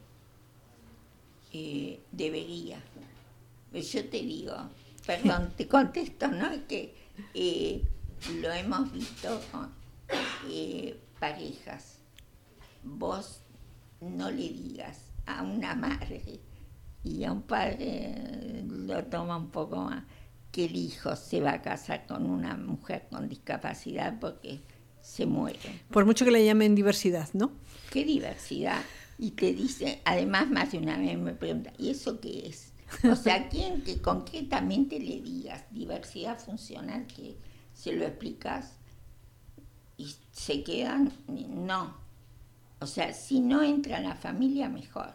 Debería. Yo te digo, perdón, te contesto, ¿no? Que lo hemos visto con parejas. Vos no le digas a una madre y a un padre, lo toma un poco más, que el hijo se va a casar con una mujer con discapacidad porque se muere. Por mucho que le llamen diversidad, ¿no? ¿Qué diversidad? Y te dice, además más de una vez me pregunta, ¿y eso qué es? O sea, ¿quién que concretamente le digas diversidad funcional, que se lo explicas y se quedan? No. O sea, si no entra en la familia, mejor.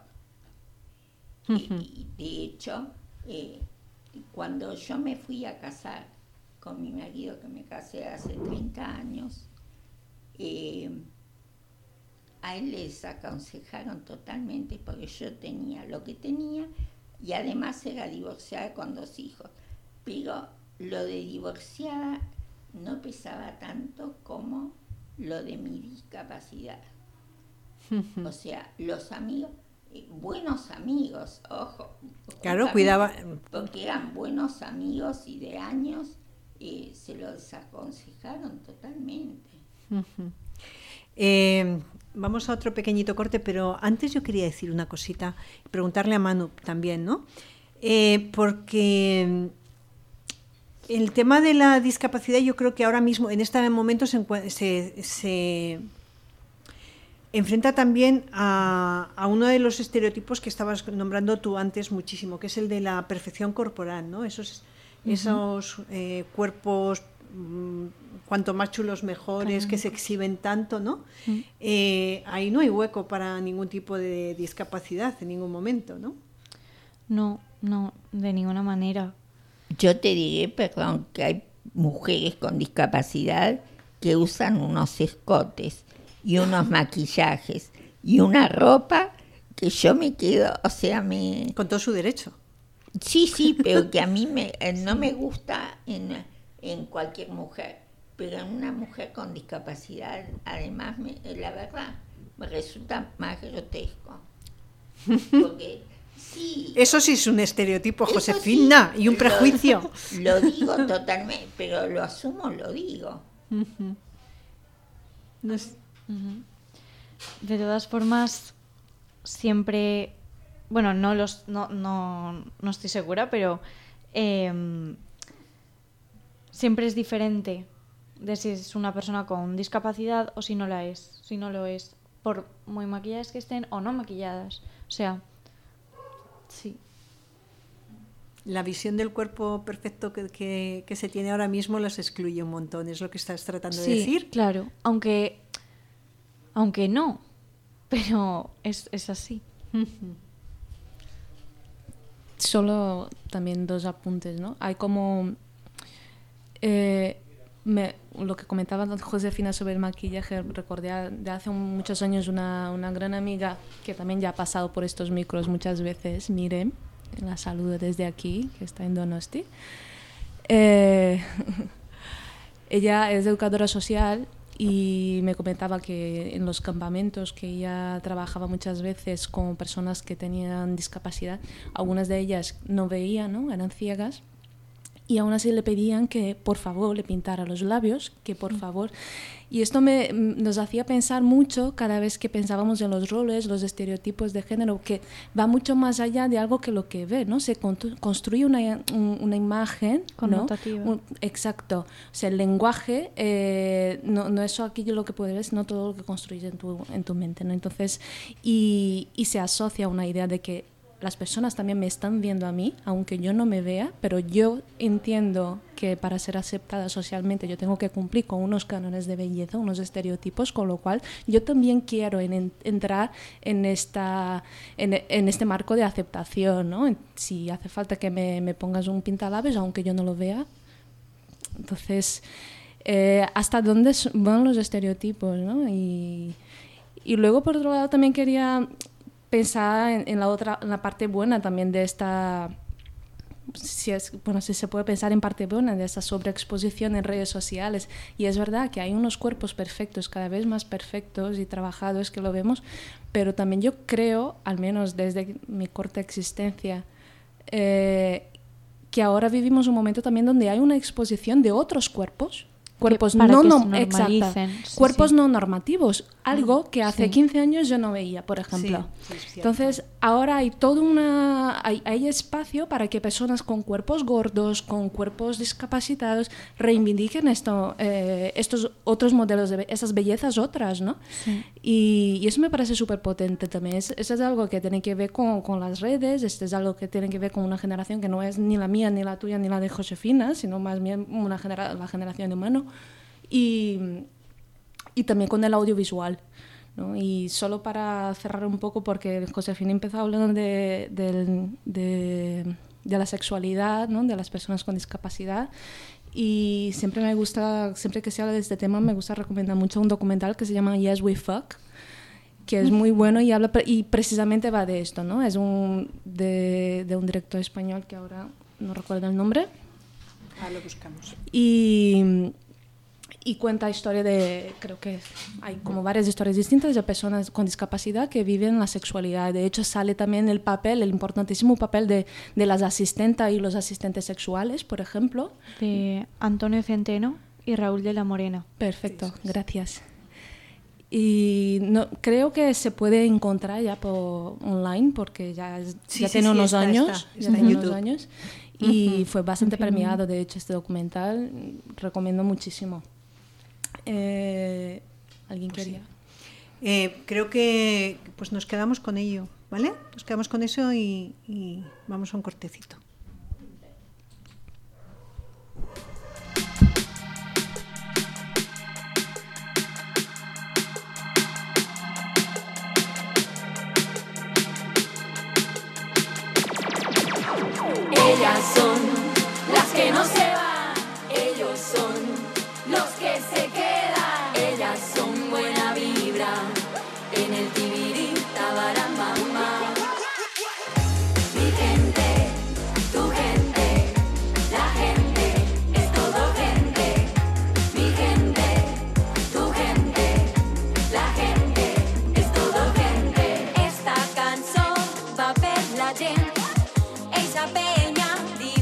Y de hecho, cuando yo me fui a casar con mi marido, que me casé hace 30 años, a él les aconsejaron totalmente, porque yo tenía lo que tenía y además era divorciada con 2 hijos. Pero lo de divorciada no pesaba tanto como lo de mi discapacidad. O sea, los amigos, buenos amigos, ojo. Claro, cuidaba. Porque eran buenos amigos y de años, se los desaconsejaron totalmente. Vamos a otro pequeñito corte, pero antes yo quería decir una cosita, preguntarle a Manu también, ¿no? Porque el tema de la discapacidad, yo creo que ahora mismo, en este momento, se enfrenta también a uno de los estereotipos que estabas nombrando tú antes muchísimo, que es el de la perfección corporal, ¿no? Esos cuerpos cuanto más chulos mejores, que se exhiben tanto, ¿no? Ahí no hay hueco para ningún tipo de discapacidad en ningún momento, ¿no? No, de ninguna manera. Yo te diré, perdón, que hay mujeres con discapacidad que usan unos escotes y unos maquillajes y una ropa que yo me quedo, o sea, Con todo su derecho. Sí, pero que a mí no me gusta en cualquier mujer, pero en una mujer con discapacidad, además, la verdad, me resulta más grotesco. Porque sí... Eso sí es un estereotipo, Josefina, sí, y un prejuicio. Lo digo totalmente, pero lo asumo, lo digo. No es... De todas formas, siempre... Bueno, no estoy segura, pero siempre es diferente de si es una persona con discapacidad o si no lo es, por muy maquilladas que estén o no maquilladas. O sea, sí. La visión del cuerpo perfecto que se tiene ahora mismo las excluye un montón, es lo que estás tratando de decir. Sí, claro, aunque no, pero es así. Solo también 2 apuntes, ¿no? Hay como lo que comentaba Josefina sobre el maquillaje. Recordé de hace muchos años una gran amiga que también ya ha pasado por estos micros muchas veces, Mirem, la saludo desde aquí, que está en Donosti. Ella es educadora social y me comentaba que en los campamentos que ella trabajaba muchas veces con personas que tenían discapacidad, algunas de ellas no veían, ¿no? Eran ciegas, y aún así le pedían que por favor le pintara los labios, que por favor... Y esto nos hacía pensar mucho cada vez que pensábamos en los roles, los estereotipos de género, que va mucho más allá de algo que lo que ve, ¿no? Se construye una imagen connotativa. ¿no? Exacto. O sea, el lenguaje no es aquí lo que puedes ver, sino todo lo que construyes en tu mente, ¿no? Entonces, y se asocia a una idea de que las personas también me están viendo a mí, aunque yo no me vea, pero yo entiendo que para ser aceptada socialmente yo tengo que cumplir con unos cánones de belleza, unos estereotipos, con lo cual yo también quiero entrar en este marco de aceptación, ¿no? Si hace falta que me pongas un pintalabios, aunque yo no lo vea. Entonces, ¿hasta dónde van los estereotipos, ¿no? Y luego, por otro lado, también quería pensar en la parte buena también de esta, si se puede pensar en parte buena de esta sobreexposición en redes sociales. Y es verdad que hay unos cuerpos perfectos, cada vez más perfectos y trabajados, que lo vemos, pero también yo creo, al menos desde mi corta existencia, que ahora vivimos un momento también donde hay una exposición de otros cuerpos cuerpos para no, que no se normalicen. Sí, cuerpos sí. no normativos, algo que hace Sí. 15 años yo no veía, por ejemplo. Sí, es cierto. Entonces, ahora hay hay espacio para que personas con cuerpos gordos, con cuerpos discapacitados, reivindiquen estos otros modelos, esas bellezas otras, ¿no? Sí. Y eso me parece súper potente también. Eso es algo que tiene que ver con las redes, es algo que tiene que ver con una generación que no es ni la mía, ni la tuya, ni la de Josefina, sino más bien la generación de Manu. Y también con el audiovisual, ¿no? Y solo para cerrar un poco, porque Josefina empezó hablando de la sexualidad, ¿no? De las personas con discapacidad. Y siempre me gusta, siempre que se habla de este tema, me gusta recomendar mucho un documental que se llama Yes We Fuck, que es muy bueno y precisamente va de esto, ¿no? Es de un director español que ahora no recuerdo el nombre. Lo buscamos. Y cuenta historia creo que hay como varias historias distintas de personas con discapacidad que viven la sexualidad. De hecho, sale también el importantísimo papel de las asistentes y los asistentes sexuales, por ejemplo. De Antonio Centeno y Raúl de la Morena. Perfecto, gracias. Y creo que se puede encontrar ya online, porque ya tiene unos años. Está en YouTube. Y fue bastante premiado, de hecho, este documental. Recomiendo muchísimo. ¿Alguien quería? Creo que pues nos quedamos con ello, ¿vale? Nos quedamos con eso y vamos a un cortecito. Ellas son las que no se van, ellos son los que se quedan. Ellas son buena vibra en el tibirí, tabaramama. Mi gente, tu gente, la gente, es todo gente. Mi gente, tu gente, la gente, es todo gente. Esta canción va per la gent. Esa peña,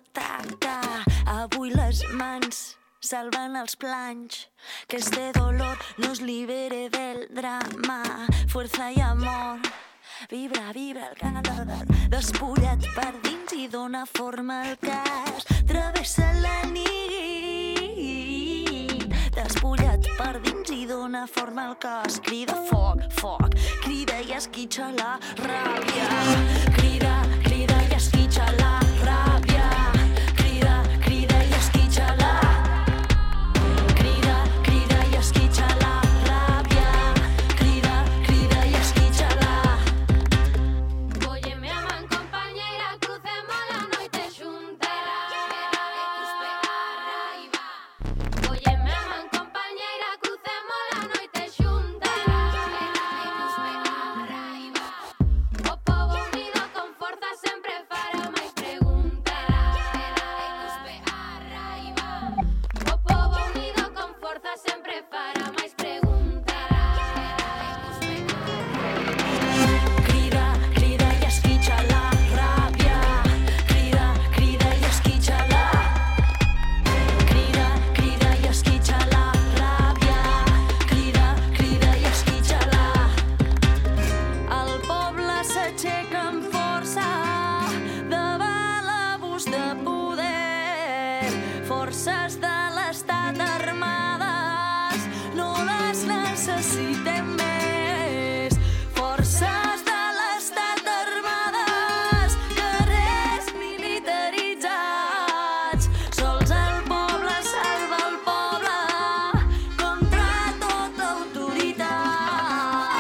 taca. Avui les mans salvan els planys, que este dolor nos libere del drama. Fuerza y amor, vibra, vibra el calor, despullat per dins i dona forma al cas. Travessa la nit, despullat per dins i dona forma al cos. Crida foc, foc, crida i esquitxa la ràbia. Crida, crida i esquitxa la ràbia. Crida, crida i esquitxa la. Crida, crida i esquitxa la ràbia. Crida, crida i esquitxa la. Óyeme, aman compañera, crucemos la noite xuntera. Óyeme, aman compañera, crucemos la noite xuntera. O pobo unido con forza sempre fará máis preguntas. O pobo unido con forza sempre fará máis preguntas. Crida, crida i esquitxa la ràbia. Crida, crida i esquitxa la. Crida, crida i esquitxa la ràbia. Crida, crida i esquitxa la. El poble s'aixeca amb força davant l'abús de poder. Forces de l'estat armades, no les necessitem més. Forces de l'estat armades, carrers militaritzats. Sols el poble salva el poble contra tota autoritat.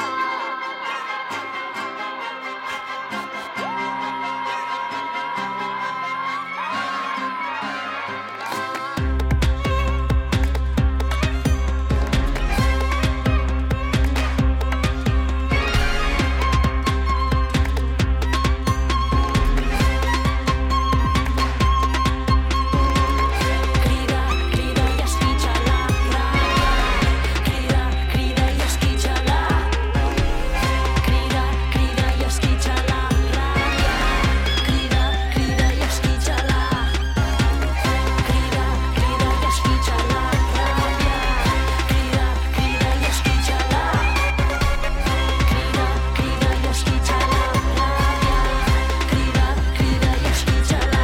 Crida, crida i esquitxa la ràbia. Crida, crida i esquitxa la. Crida, crida i esquitxa la ràbia. Crida, crida i esquitxa la. Crida, crida i esquitxa la ràbia. Crida, crida i esquitxa la. Crida, crida i esquitxa la ràbia. Crida, crida i esquitxa la.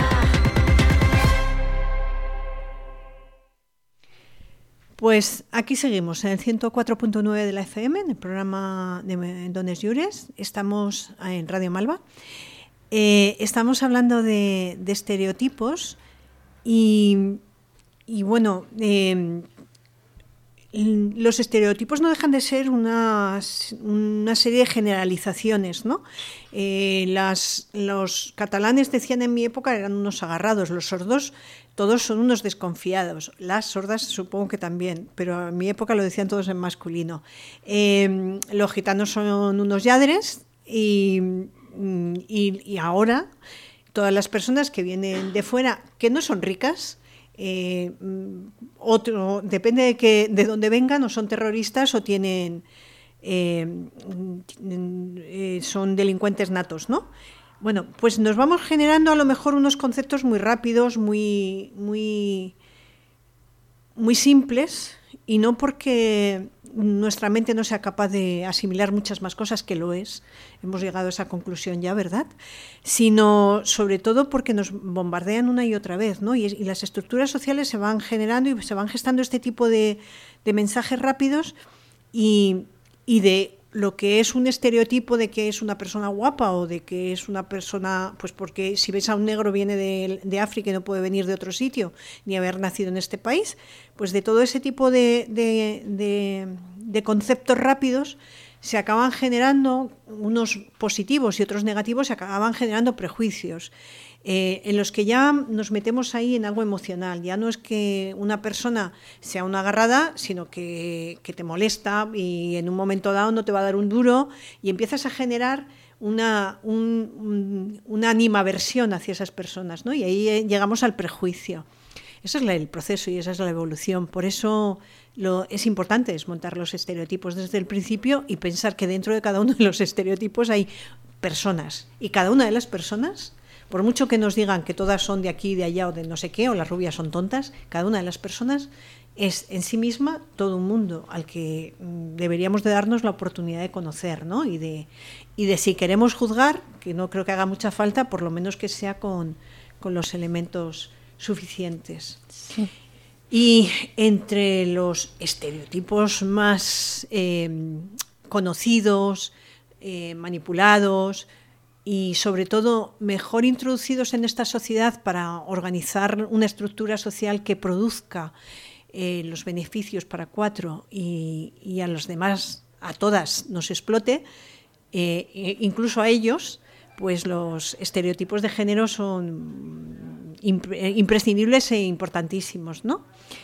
Pues aquí seguimos en el 104.9 de la FM, en el programa de Dones Llures. Estamos en Radio Malva. Estamos hablando de estereotipos y bueno, los estereotipos no dejan de ser una serie de generalizaciones, ¿no? Los catalanes decían en mi época eran unos agarrados, los sordos todos son unos desconfiados, las sordas supongo que también, pero en mi época lo decían todos en masculino. Los gitanos son unos lladres y ahora todas las personas que vienen de fuera, que no son ricas, depende de dónde vengan, o son terroristas o tienen son delincuentes natos, ¿no? Bueno, pues nos vamos generando a lo mejor unos conceptos muy rápidos, muy simples, y no porque nuestra mente no sea capaz de asimilar muchas más cosas, que lo es, hemos llegado a esa conclusión ya, ¿verdad? Sino sobre todo porque nos bombardean una y otra vez, ¿no? Y las estructuras sociales se van generando y se van gestando este tipo de mensajes rápidos y de lo que es un estereotipo de que es una persona guapa o de que es una persona, pues porque si ves a un negro viene de África y no puede venir de otro sitio ni haber nacido en este país, pues de todo ese tipo de conceptos rápidos se acaban generando unos positivos y otros negativos, se acaban generando prejuicios en los que ya nos metemos ahí en algo emocional. Ya no es que una persona sea una agarrada, sino que te molesta y en un momento dado no te va a dar un duro y empiezas a generar una animaversión hacia esas personas, ¿no? Y ahí llegamos al prejuicio. Ese es el proceso y esa es la evolución. Por eso es importante desmontar los estereotipos desde el principio y pensar que dentro de cada uno de los estereotipos hay personas. Y cada una de las personas por mucho que nos digan que todas son de aquí, de allá o de no sé qué, o las rubias son tontas, cada una de las personas es en sí misma todo un mundo al que deberíamos de darnos la oportunidad de conocer, ¿no? Y de si queremos juzgar, que no creo que haga mucha falta, por lo menos que sea con los elementos suficientes. Sí. Y entre los estereotipos más conocidos, manipulados y sobre todo mejor introducidos en esta sociedad para organizar una estructura social que produzca los beneficios para 4 y a los demás, a todas, nos explote, incluso a ellos, pues los estereotipos de género son imprescindibles e importantísimos, ¿no?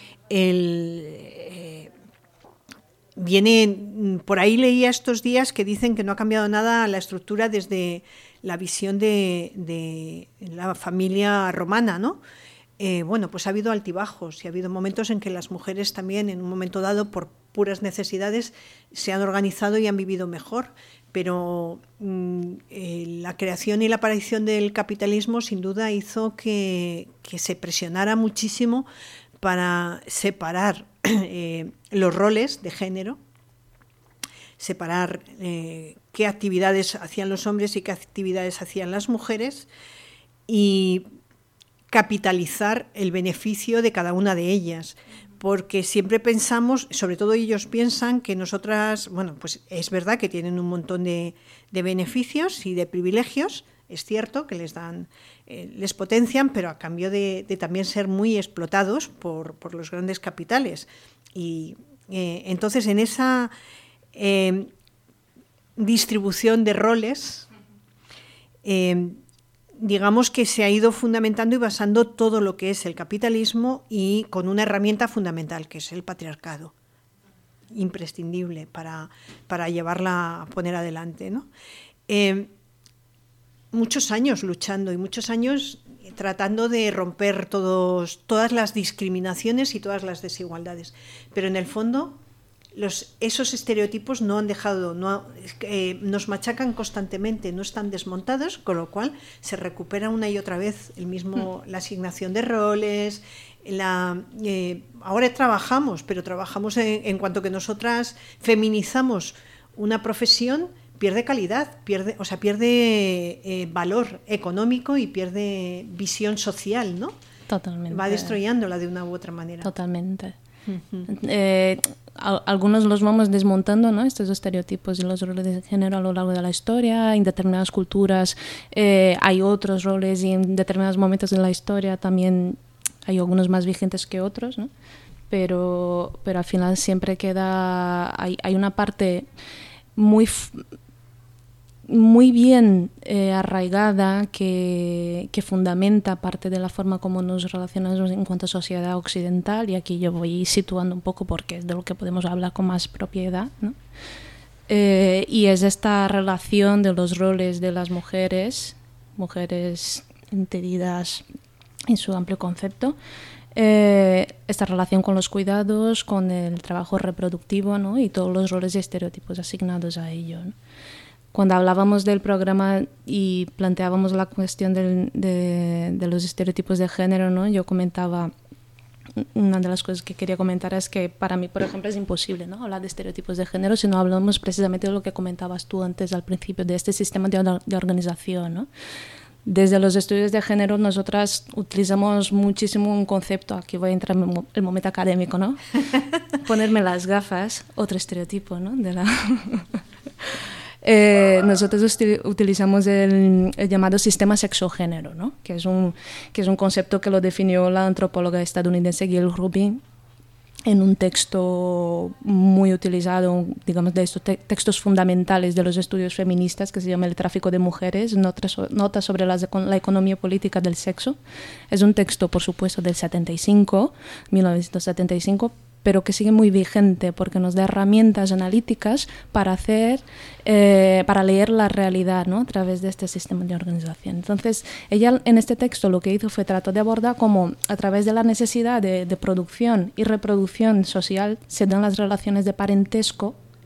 Viene, por ahí leía estos días que dicen que no ha cambiado nada la estructura desde la visión de la familia romana, ¿no? Bueno, pues ha habido altibajos y ha habido momentos en que las mujeres también, en un momento dado, por puras necesidades, se han organizado y han vivido mejor, pero la creación y la aparición del capitalismo sin duda hizo que se presionara muchísimo para separar los roles de género, separar qué actividades hacían los hombres y qué actividades hacían las mujeres y capitalizar el beneficio de cada una de ellas, porque siempre pensamos, sobre todo ellos piensan que nosotras, bueno, pues es verdad que tienen un montón de beneficios y de privilegios, es cierto que les dan, les potencian, pero a cambio de también ser muy explotados por los grandes capitales. Y entonces en esa distribución de roles, digamos que se ha ido fundamentando y basando todo lo que es el capitalismo y con una herramienta fundamental, que es el patriarcado, imprescindible para llevarla a poner adelante, ¿no? Muchos años luchando y muchos años tratando de romper todas las discriminaciones y todas las desigualdades, pero en el fondo esos estereotipos no han dejado, nos machacan constantemente, no están desmontados, con lo cual se recupera una y otra vez la asignación de roles. Ahora trabajamos, pero trabajamos en cuanto que nosotras feminizamos una profesión, pierde calidad, pierde valor económico y pierde visión social, ¿no? Totalmente. Va destruyéndola de una u otra manera. Totalmente. Algunos los vamos desmontando, ¿no? Estos estereotipos y los roles de género a lo largo de la historia. En determinadas culturas hay otros roles y en determinados momentos de la historia también hay algunos más vigentes que otros, ¿no? Pero al final siempre hay una parte muy bien arraigada que fundamenta parte de la forma como nos relacionamos en cuanto a sociedad occidental, y aquí yo voy situando un poco porque es de lo que podemos hablar con más propiedad, ¿no? Y es esta relación de los roles de las mujeres entendidas en su amplio concepto, esta relación con los cuidados, con el trabajo reproductivo, ¿no? Y todos los roles y estereotipos asignados a ello, ¿no? Cuando hablábamos del programa y planteábamos la cuestión de los estereotipos de género, ¿no? Yo comentaba, una de las cosas que quería comentar es que para mí, por ejemplo, es imposible, ¿no? Hablar de estereotipos de género si no hablamos precisamente de lo que comentabas tú antes al principio, de este sistema de organización, ¿no? Desde los estudios de género nosotras utilizamos muchísimo un concepto, aquí voy a entrar en el momento académico, ¿no? Ponerme las gafas, otro estereotipo, ¿no? Nosotros utilizamos el llamado sistema sexogénero, ¿no? que es un concepto que lo definió la antropóloga estadounidense Gail Rubin en un texto muy utilizado, digamos, de estos textos fundamentales de los estudios feministas, que se llama El tráfico de mujeres, notas sobre la economía política del sexo. Es un texto, por supuesto, del 1975, pero que sigue muy vigente porque nos da herramientas analíticas para leer la realidad, ¿no? A través de este sistema de organización. Entonces, ella en este texto lo que hizo fue tratar de abordar cómo a través de la necesidad de producción y reproducción social se dan las relaciones de parentesco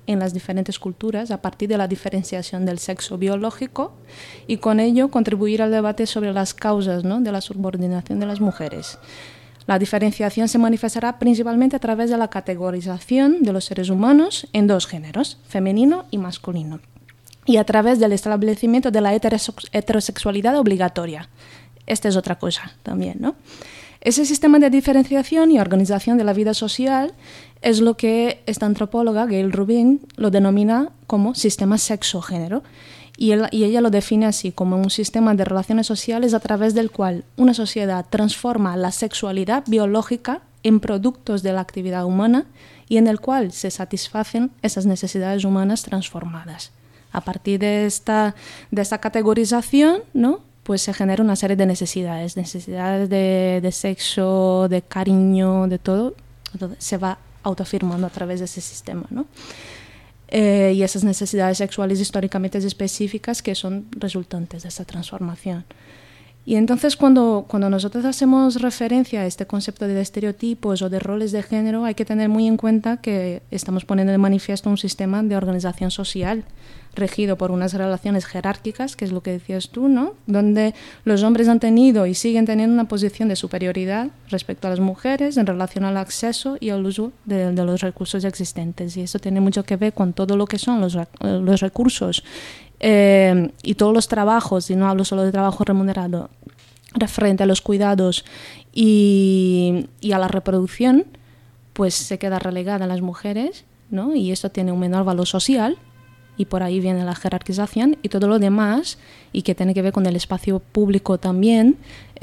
en las diferentes culturas a partir de la diferenciación del sexo biológico y con ello contribuir al debate sobre las causas, ¿no?, de la subordinación de las mujeres. La diferenciación se manifestará principalmente a través de la categorización de los seres humanos en dos géneros, femenino y masculino, y a través del establecimiento de la heterosexualidad obligatoria. Esta es otra cosa también, ¿no? Ese sistema de diferenciación y organización de la vida social es lo que esta antropóloga, Gail Rubin, lo denomina como sistema sexo-género. Y ella lo define así, como un sistema de relaciones sociales a través del cual una sociedad transforma la sexualidad biológica en productos de la actividad humana y en el cual se satisfacen esas necesidades humanas transformadas. A partir de esta categorización, ¿no?, pues se genera una serie de necesidades de sexo, de cariño, de todo. Entonces se va autoafirmando a través de ese sistema, ¿no? Y esas necesidades sexuales históricamente específicas que son resultantes de esa transformación. Y entonces cuando nosotros hacemos referencia a este concepto de estereotipos o de roles de género, hay que tener muy en cuenta que estamos poniendo de manifiesto un sistema de organización social regido por unas relaciones jerárquicas, que es lo que decías tú, ¿no?, donde los hombres han tenido y siguen teniendo una posición de superioridad respecto a las mujeres en relación al acceso y al uso de los recursos existentes. Y eso tiene mucho que ver con todo lo que son los recursos y todos los trabajos, y no hablo solo de trabajo remunerado, referente a los cuidados y a la reproducción, pues se queda relegada a las mujeres, ¿no? Y esto tiene un menor valor social. Y por ahí viene la jerarquización y todo lo demás, y que tiene que ver con el espacio público también,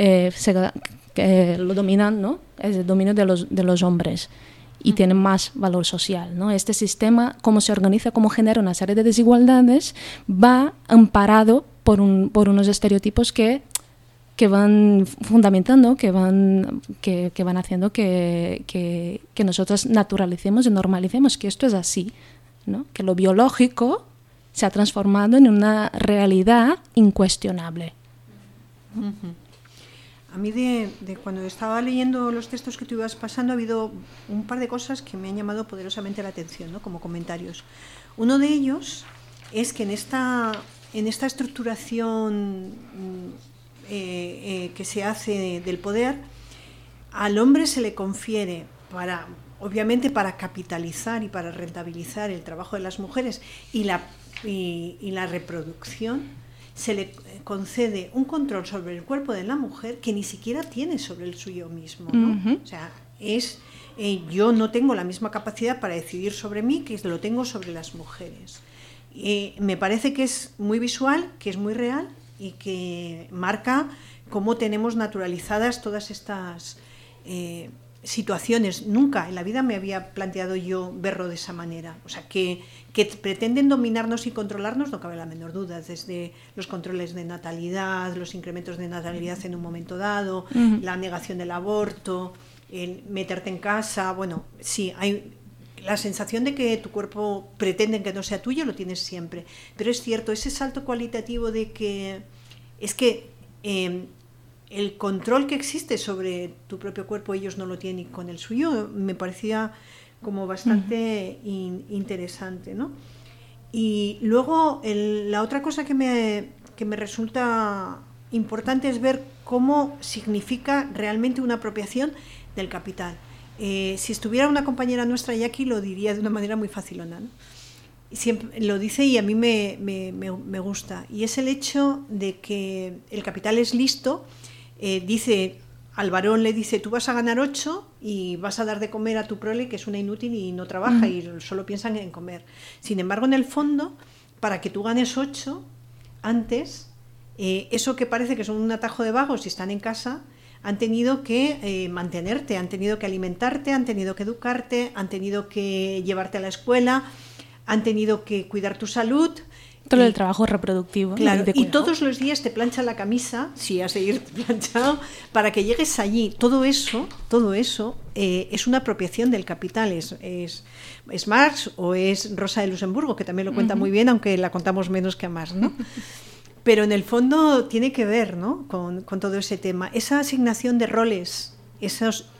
lo dominan, ¿no?, es el dominio de los hombres y tiene más valor social, ¿no? Este sistema, cómo se organiza, cómo genera una serie de desigualdades, va amparado por unos estereotipos que van fundamentando, que van haciendo que nosotros naturalicemos y normalicemos que esto es así, ¿no?, que lo biológico se ha transformado en una realidad incuestionable. A mí de cuando estaba leyendo los textos que tú ibas pasando, ha habido un par de cosas que me han llamado poderosamente la atención, ¿no?, como comentarios. Uno de ellos es que en esta estructuración que se hace del poder, al hombre se le confiere obviamente para capitalizar y para rentabilizar el trabajo de las mujeres y la reproducción, se le concede un control sobre el cuerpo de la mujer que ni siquiera tiene sobre el suyo mismo, ¿no? Uh-huh. O sea, yo no tengo la misma capacidad para decidir sobre mí que lo tengo sobre las mujeres. Me parece que es muy visual, que es muy real y que marca cómo tenemos naturalizadas todas estas situaciones. Nunca en la vida me había planteado yo verlo de esa manera. O sea, que pretenden dominarnos y controlarnos, no cabe la menor duda, desde los controles de natalidad, los incrementos de natalidad en un momento dado, uh-huh, la negación del aborto, el meterte en casa. Bueno, sí, hay la sensación de que tu cuerpo pretenden que no sea tuyo, lo tienes siempre. Pero es cierto, ese salto cualitativo de que es que el control que existe sobre tu propio cuerpo ellos no lo tienen con el suyo, me parecía como bastante interesante, ¿no? Y luego la otra cosa que me resulta importante es ver cómo significa realmente una apropiación del capital. Si estuviera una compañera nuestra, Jackie, lo diría de una manera muy facilona, ¿no? Siempre lo dice y a mí me gusta, y es el hecho de que el capital es listo. Dice al varón, le dice: tú vas a ganar 8 y vas a dar de comer a tu prole, que es una inútil y no trabaja, y solo piensan en comer. Sin embargo, en el fondo, para que tú ganes 8, antes, eso que parece que son un atajo de vagos si están en casa, han tenido que mantenerte, han tenido que alimentarte, han tenido que educarte, han tenido que llevarte a la escuela, han tenido que cuidar tu salud. Todo el trabajo reproductivo. Claro, y todos los días te planchan la camisa, si has de ir planchado, para que llegues allí. Todo eso es una apropiación del capital. Es Marx o es Rosa de Luxemburgo, que también lo cuenta muy bien, aunque la contamos menos que a Marx, ¿no? Pero en el fondo tiene que ver, ¿no?, con todo ese tema. Esa asignación de roles, esos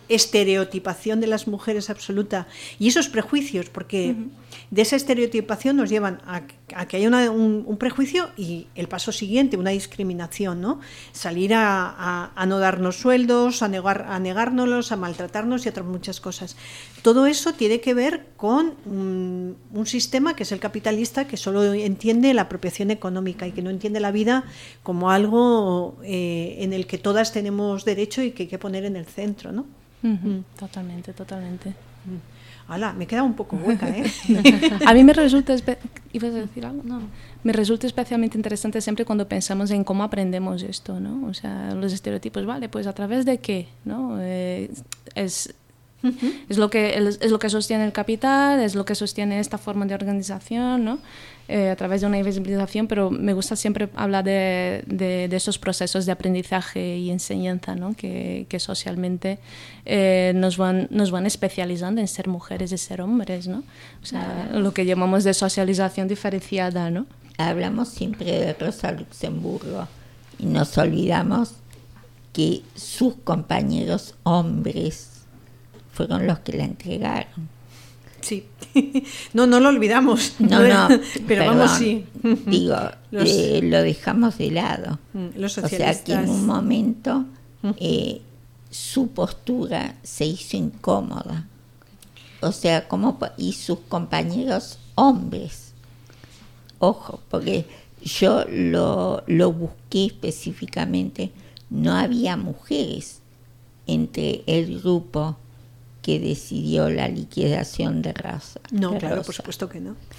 estereotipación de las mujeres absoluta y esos prejuicios, porque de esa estereotipación nos llevan a que haya un prejuicio y el paso siguiente, una discriminación, ¿no? Salir a no darnos sueldos, a negárnoslos, a maltratarnos y otras muchas cosas. Todo eso tiene que ver con un sistema que es el capitalista, que solo entiende la apropiación económica y que no entiende la vida como algo en el que todas tenemos derecho y que hay que poner en el centro, ¿no? Totalmente. Hala, me queda un poco hueca, ¿eh? A mí me resulta... ¿Ibas a decir algo? No. Me resulta especialmente interesante siempre cuando pensamos en cómo aprendemos esto, ¿no? O sea, los estereotipos, vale, pues a través de qué, ¿no? Es lo que sostiene el capital, es lo que sostiene esta forma de organización, ¿no? A través de una invisibilización, pero me gusta siempre hablar de esos procesos de aprendizaje y enseñanza, ¿no? que socialmente nos van especializando en ser mujeres y ser hombres, ¿no? O sea, lo que llamamos de socialización diferenciada, ¿no? Hablamos siempre de Rosa Luxemburgo y nos olvidamos que sus compañeros hombres fueron los que la entregaron. Sí, no lo olvidamos. No, pero perdón, vamos, sí. Digo, lo dejamos de lado. Los socialistas. O sea, que en un momento su postura se hizo incómoda. O sea, y sus compañeros hombres. Ojo, porque yo lo busqué específicamente. No había mujeres entre el grupo que decidió la liquidación de Rosa. No, claro, por supuesto que no.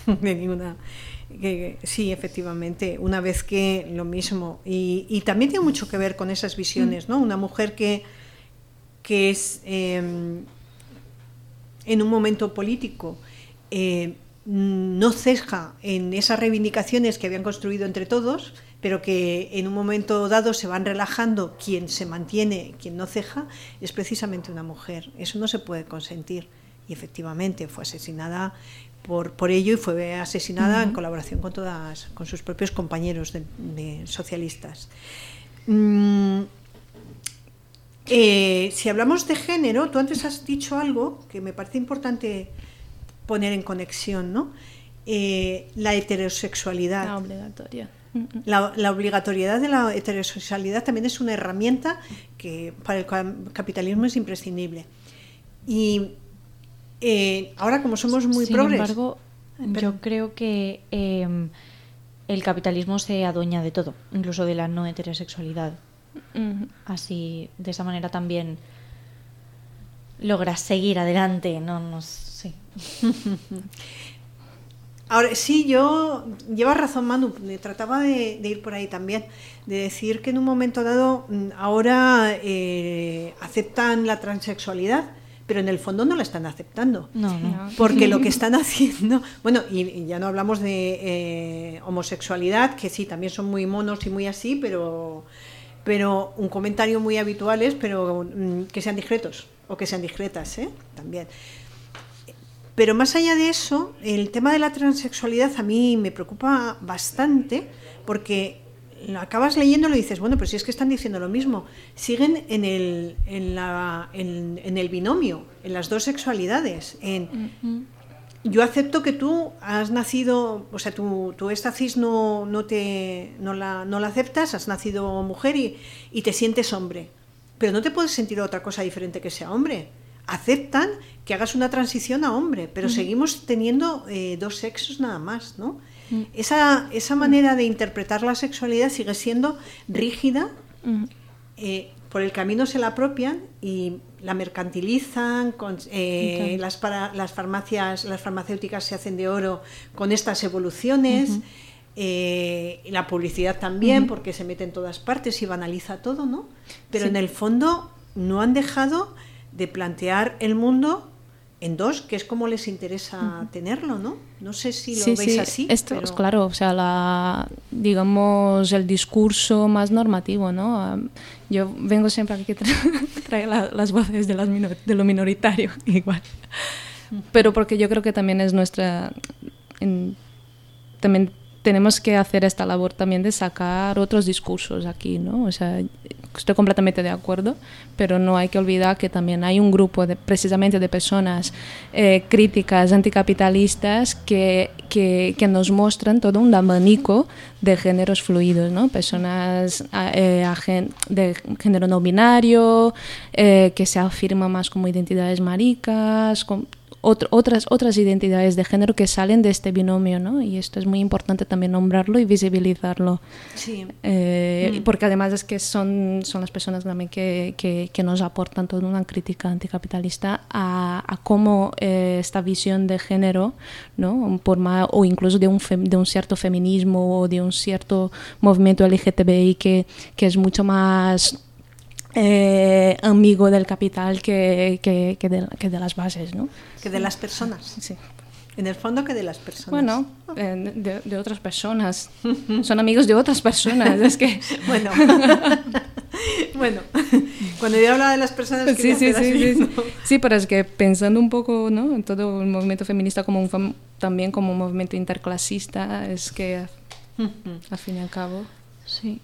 Sí, efectivamente, una vez que lo mismo. Y también tiene mucho que ver con esas visiones, ¿no? Una mujer que es en un momento político no ceja en esas reivindicaciones que habían construido entre todos, pero que en un momento dado se van relajando, quien se mantiene, quien no ceja, es precisamente una mujer. Eso no se puede consentir. Y efectivamente fue asesinada por ello y fue asesinada en colaboración con sus propios compañeros de socialistas. Si hablamos de género, tú antes has dicho algo que me parece importante poner en conexión, ¿no? La heterosexualidad. La obligatoria. La obligatoriedad de la heterosexualidad también es una herramienta que para el capitalismo es imprescindible. Y ahora, como somos muy progres... Sin embargo, yo creo que el capitalismo se adueña de todo, incluso de la no heterosexualidad. Así, de esa manera también logras seguir adelante, no sé. Ahora, sí, llevas razón, Manu, trataba de ir por ahí también, de decir que en un momento dado ahora aceptan la transexualidad, pero en el fondo no la están aceptando. No. Porque lo que están haciendo... Bueno, y ya no hablamos de homosexualidad, que sí, también son muy monos y muy así, pero un comentario muy habitual es que sean discretos o que sean discretas, también. Pero más allá de eso, el tema de la transexualidad a mí me preocupa bastante, porque lo acabas leyendo y dices, bueno, pues si es que están diciendo lo mismo, siguen en el binomio, en las dos sexualidades. Yo acepto que tú has nacido, o sea, tú esta cis no la aceptas, has nacido mujer y te sientes hombre, pero no te puedes sentir otra cosa diferente que sea hombre. Aceptan que hagas una transición a hombre, pero seguimos teniendo dos sexos nada más, ¿no? Esa manera de interpretar la sexualidad sigue siendo rígida, por el camino se la apropian y la mercantilizan, las farmacéuticas se hacen de oro con estas evoluciones, la publicidad también, porque se mete en todas partes y banaliza todo, ¿no? Pero en el fondo no han dejado de plantear el mundo en dos, que es como les interesa tenerlo, ¿no? No sé si lo veis así. Esto es claro, o sea, digamos el discurso más normativo, ¿no? Yo vengo siempre aquí que trae las voces de lo minoritario, igual. Pero porque yo creo que también es también tenemos que hacer esta labor también de sacar otros discursos aquí, ¿no? O sea, estoy completamente de acuerdo, pero no hay que olvidar que también hay un grupo precisamente de personas críticas, anticapitalistas, que nos muestran todo un abanico de géneros fluidos, ¿no? Personas de género no binario, que se afirman más como identidades maricas, otras identidades de género que salen de este binomio, ¿no? Y esto es muy importante también nombrarlo y visibilizarlo. Sí. Porque además es que son las personas también que nos aportan toda una crítica anticapitalista a cómo esta visión de género, ¿no? O incluso de un cierto feminismo o de un cierto movimiento LGTBI que es mucho más amigo del capital que de las bases, ¿no? Que de las personas. Sí. En el fondo, que de las personas. Bueno, de otras personas. Son amigos de otras personas. Es que... Bueno, cuando yo hablaba de las personas... Sí, pero es que pensando un poco, ¿no? En todo el movimiento feminista también como un movimiento interclasista, es que al fin y al cabo... Sí.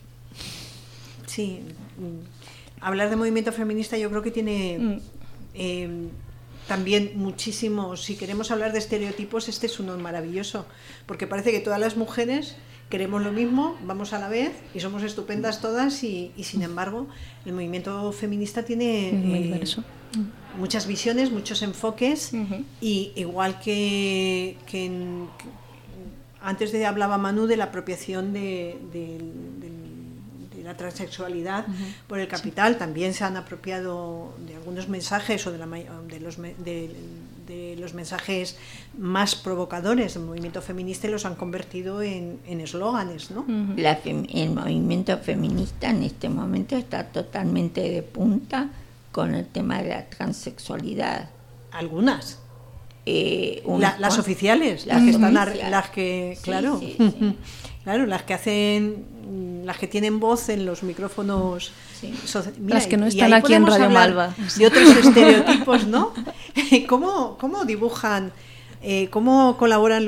Hablar de movimiento feminista yo creo que tiene también muchísimo, si queremos hablar de estereotipos, este es uno maravilloso, porque parece que todas las mujeres queremos lo mismo, vamos a la vez y somos estupendas todas y sin embargo el movimiento feminista tiene muchas visiones, muchos enfoques y igual que antes hablaba Manu de la apropiación de la transexualidad por el capital, también se han apropiado de algunos mensajes o de los mensajes más provocadores del movimiento feminista y los han convertido en eslóganes, ¿no? El movimiento feminista en este momento está totalmente de punta con el tema de la transexualidad. Algunas. Las oficiales, las que claro, claro, las que hacen, las que tienen voz en los micrófonos, mira, las que no están aquí en Radio Malva, de otros estereotipos, ¿no? ¿Cómo dibujan, cómo colaboran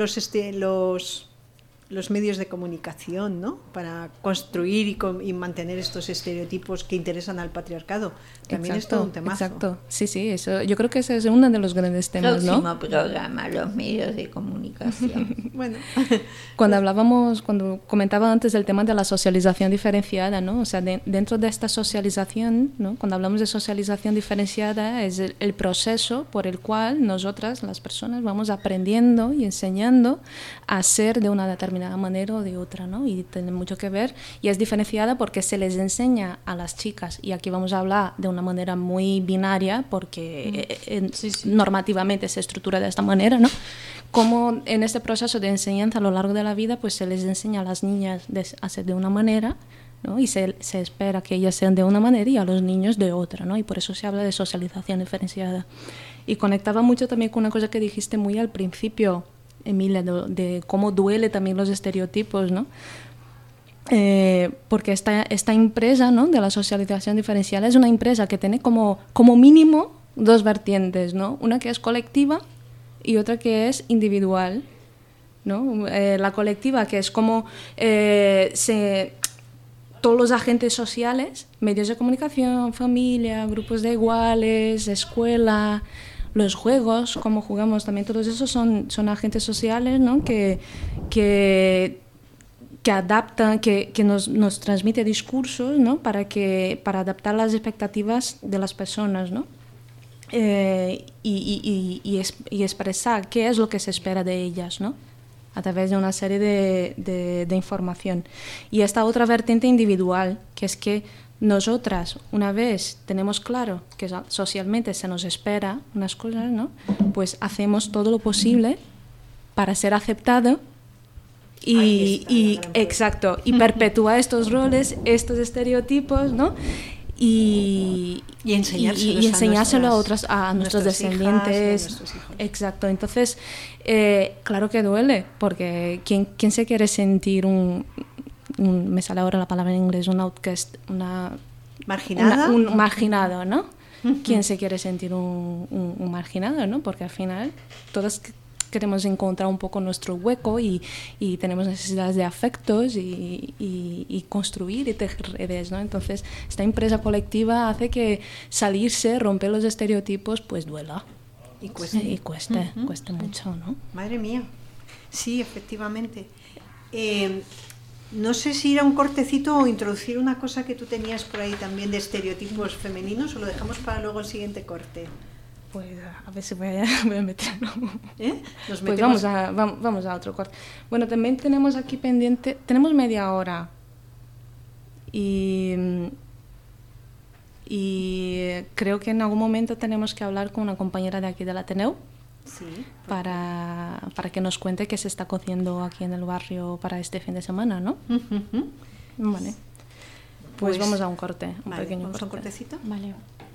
los medios de comunicación, ¿no? Para construir y mantener estos estereotipos que interesan al patriarcado. También es todo un temazo. Exacto, sí, eso, yo creo que ese es uno de los grandes temas, ¿no? Próximo programa, los medios de comunicación. Bueno, cuando comentaba antes el tema de la socialización diferenciada, ¿no? O sea, dentro de esta socialización, ¿no? Cuando hablamos de socialización diferenciada, es el proceso por el cual nosotras, las personas, vamos aprendiendo y enseñando a ser de una determinada manera o de otra, ¿no? Y tiene mucho que ver, y es diferenciada porque se les enseña a las chicas, y aquí vamos a hablar de una manera muy binaria porque normativamente se estructura de esta manera, ¿no? Como en este proceso de enseñanza a lo largo de la vida, pues se les enseña a las niñas a ser de una manera, ¿no? Y se espera que ellas sean de una manera y a los niños de otra, ¿no? Y por eso se habla de socialización diferenciada. Y conectaba mucho también con una cosa que dijiste muy al principio, Emilia, de cómo duele también los estereotipos, ¿no? Porque esta empresa, ¿no? De la socialización diferencial es una empresa que tiene como mínimo dos vertientes, ¿no? Una que es colectiva y otra que es individual, ¿no? La colectiva, que es como todos los agentes sociales, medios de comunicación, familia, grupos de iguales, escuela, los juegos, cómo jugamos, también todos esos son agentes sociales, ¿no? que adaptan, que nos transmite discursos, ¿no? para adaptar las expectativas de las personas, ¿no? Y expresar qué es lo que se espera de ellas, ¿no? A través de una serie de información. Y esta otra vertiente individual, que es que nosotras, una vez tenemos claro que socialmente se nos espera unas cosas, ¿no? Pues hacemos todo lo posible para ser aceptado y perpetuar estos roles, estos estereotipos, ¿no? Y enseñárselo a nuestros descendientes. Exacto. Entonces, claro que duele, porque ¿quién se quiere sentir me sale ahora la palabra en inglés, un outcast, ¿marginada? Un marginado, ¿no? ¿Quién se quiere sentir un marginado, no? Porque al final todas queremos encontrar un poco nuestro hueco y tenemos necesidades de afectos y construir y tejer redes, ¿no? Entonces, esta empresa colectiva hace que salirse, romper los estereotipos, pues duela. Y cueste. Cueste mucho, ¿no? Madre mía. Sí, efectivamente. No sé si ir a un cortecito o introducir una cosa que tú tenías por ahí también de estereotipos femeninos, o lo dejamos para luego el siguiente corte. Pues a ver si voy a meterlo. Nos pues metemos... vamos a otro corte. Bueno, también tenemos aquí pendiente, tenemos media hora y creo que en algún momento tenemos que hablar con una compañera de aquí del Ateneu. Sí, para que nos cuente qué se está cociendo aquí en el barrio para este fin de semana, ¿no? Vale. Pues vamos a un corte, un pequeño corte. ¿Vamos a un cortecito? Vale.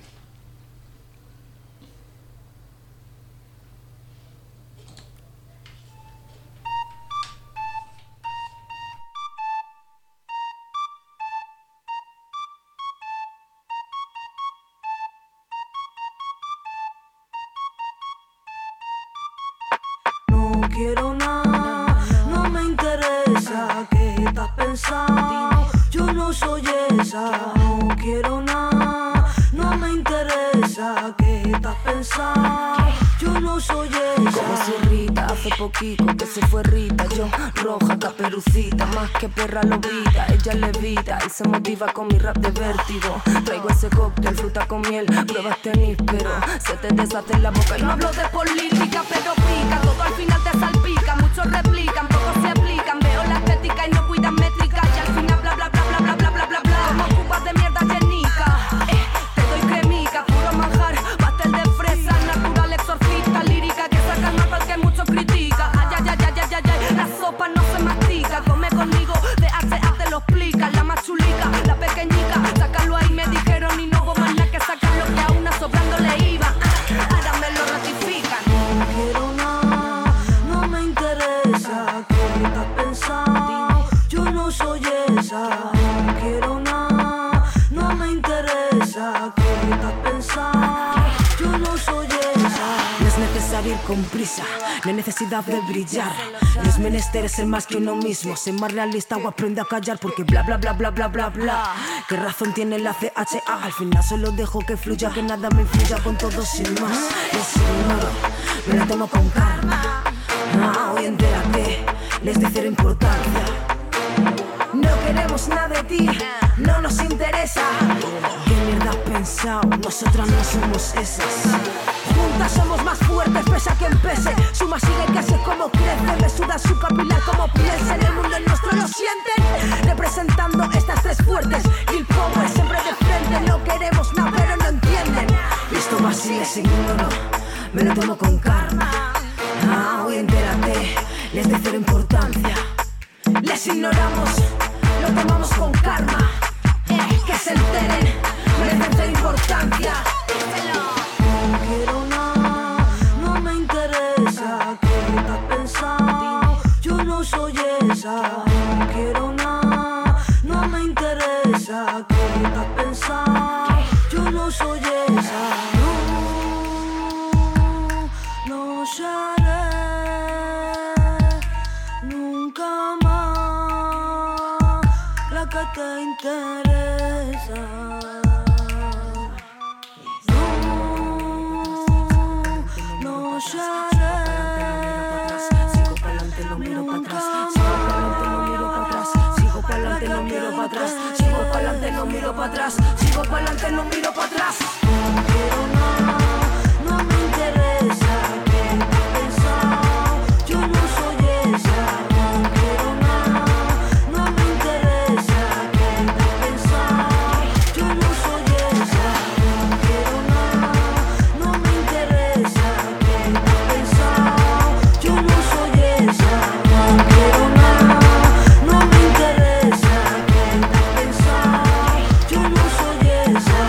Quiero nada, no me interesa qué estás pensando. Yo no soy esa. No quiero nada, no me interesa qué estás pensando. Yo no soy esa. Como si Rita, hace poquito que se fue Rita. Yo roja, caperucita, más que perra lobita. Ella levita y se motiva con mi rap de vértigo. Traigo ese cóctel, fruta con miel, pruebas tenis, pero se te deshace en la boca. Y no hablo de política, pero pica, todo al final te salpica. Muchos replican, pocos se aplican. Veo la estética y no cuidan métrica. Y al final bla bla bla bla bla bla bla bla bla. Como cubas de mierda llenica, te doy cremica, puro manjar, pastel de fresa, natural, exorcista, lírica, que saca el mapa que muchos critica. Ay, ay, ay, ay, ay, ay, la sopa no se mastica. Come conmigo, de HA te lo explica. La más chulica, la pequeñica, sácalo ahí, me dijeron y no hubo más nada que sacar lo que a una sobrando le iba. Ahora me lo ratifican. No quiero nada, no me interesa qué estás pensando. Yo no soy esa. No quiero nada, no me interesa qué estás pensando. Yo no soy esa. No es necesario ir con prisa, no hay necesidad de brillar. No es menester ser más que uno mismo. Ser más realista o aprende a callar, porque bla bla bla bla bla bla bla. ¿Qué razón tiene la CHA? Al final solo dejo que fluya, que nada me influya, con todo sin más. Es ignoro, me lo tomo con calma. Hoy entérate, les de cero importancia. No queremos nada de ti, no nos interesa. ¿Qué mierda has pensado? Nosotras no somos esas. Juntas somos más fuertes, pese a quien pese. Suma, sigue, que sé cómo crece. Me suda su capilar como piensa. En el mundo nuestro lo sienten. Representando estas tres fuertes. Gil Power siempre de frente. No queremos nada, pero no entienden. Y esto va así, es ignoro, me lo tomo con calma. Hoy entérate, les de cero importancia. Les ignoramos, lo tomamos con calma. Que se enteren, merecen cero importancia. No quiero nada, no me interesa qué estás pensando. Yo no soy esa. No quiero nada, no me interesa qué estás pensando. Yo no soy esa. No seré nunca más la que te interesa. No seré. Sigo pa'lante, no miro para atrás. Sigo pa'lante, no miro para atrás. Sigo pa'lante, no miro para atrás. Sigo pa'lante, no miro para atrás. Sigo pa'lante, no miro para atrás. No quiero nada, no me interesa qué estás pensando. Yo no soy esa. No quiero nada, no me interesa qué estás pensando. Yo no soy esa. No quiero nada, no me interesa qué estás pensando. Yo no soy esa. No quiero nada, no me interesa qué estás pensando. Yo no soy esa.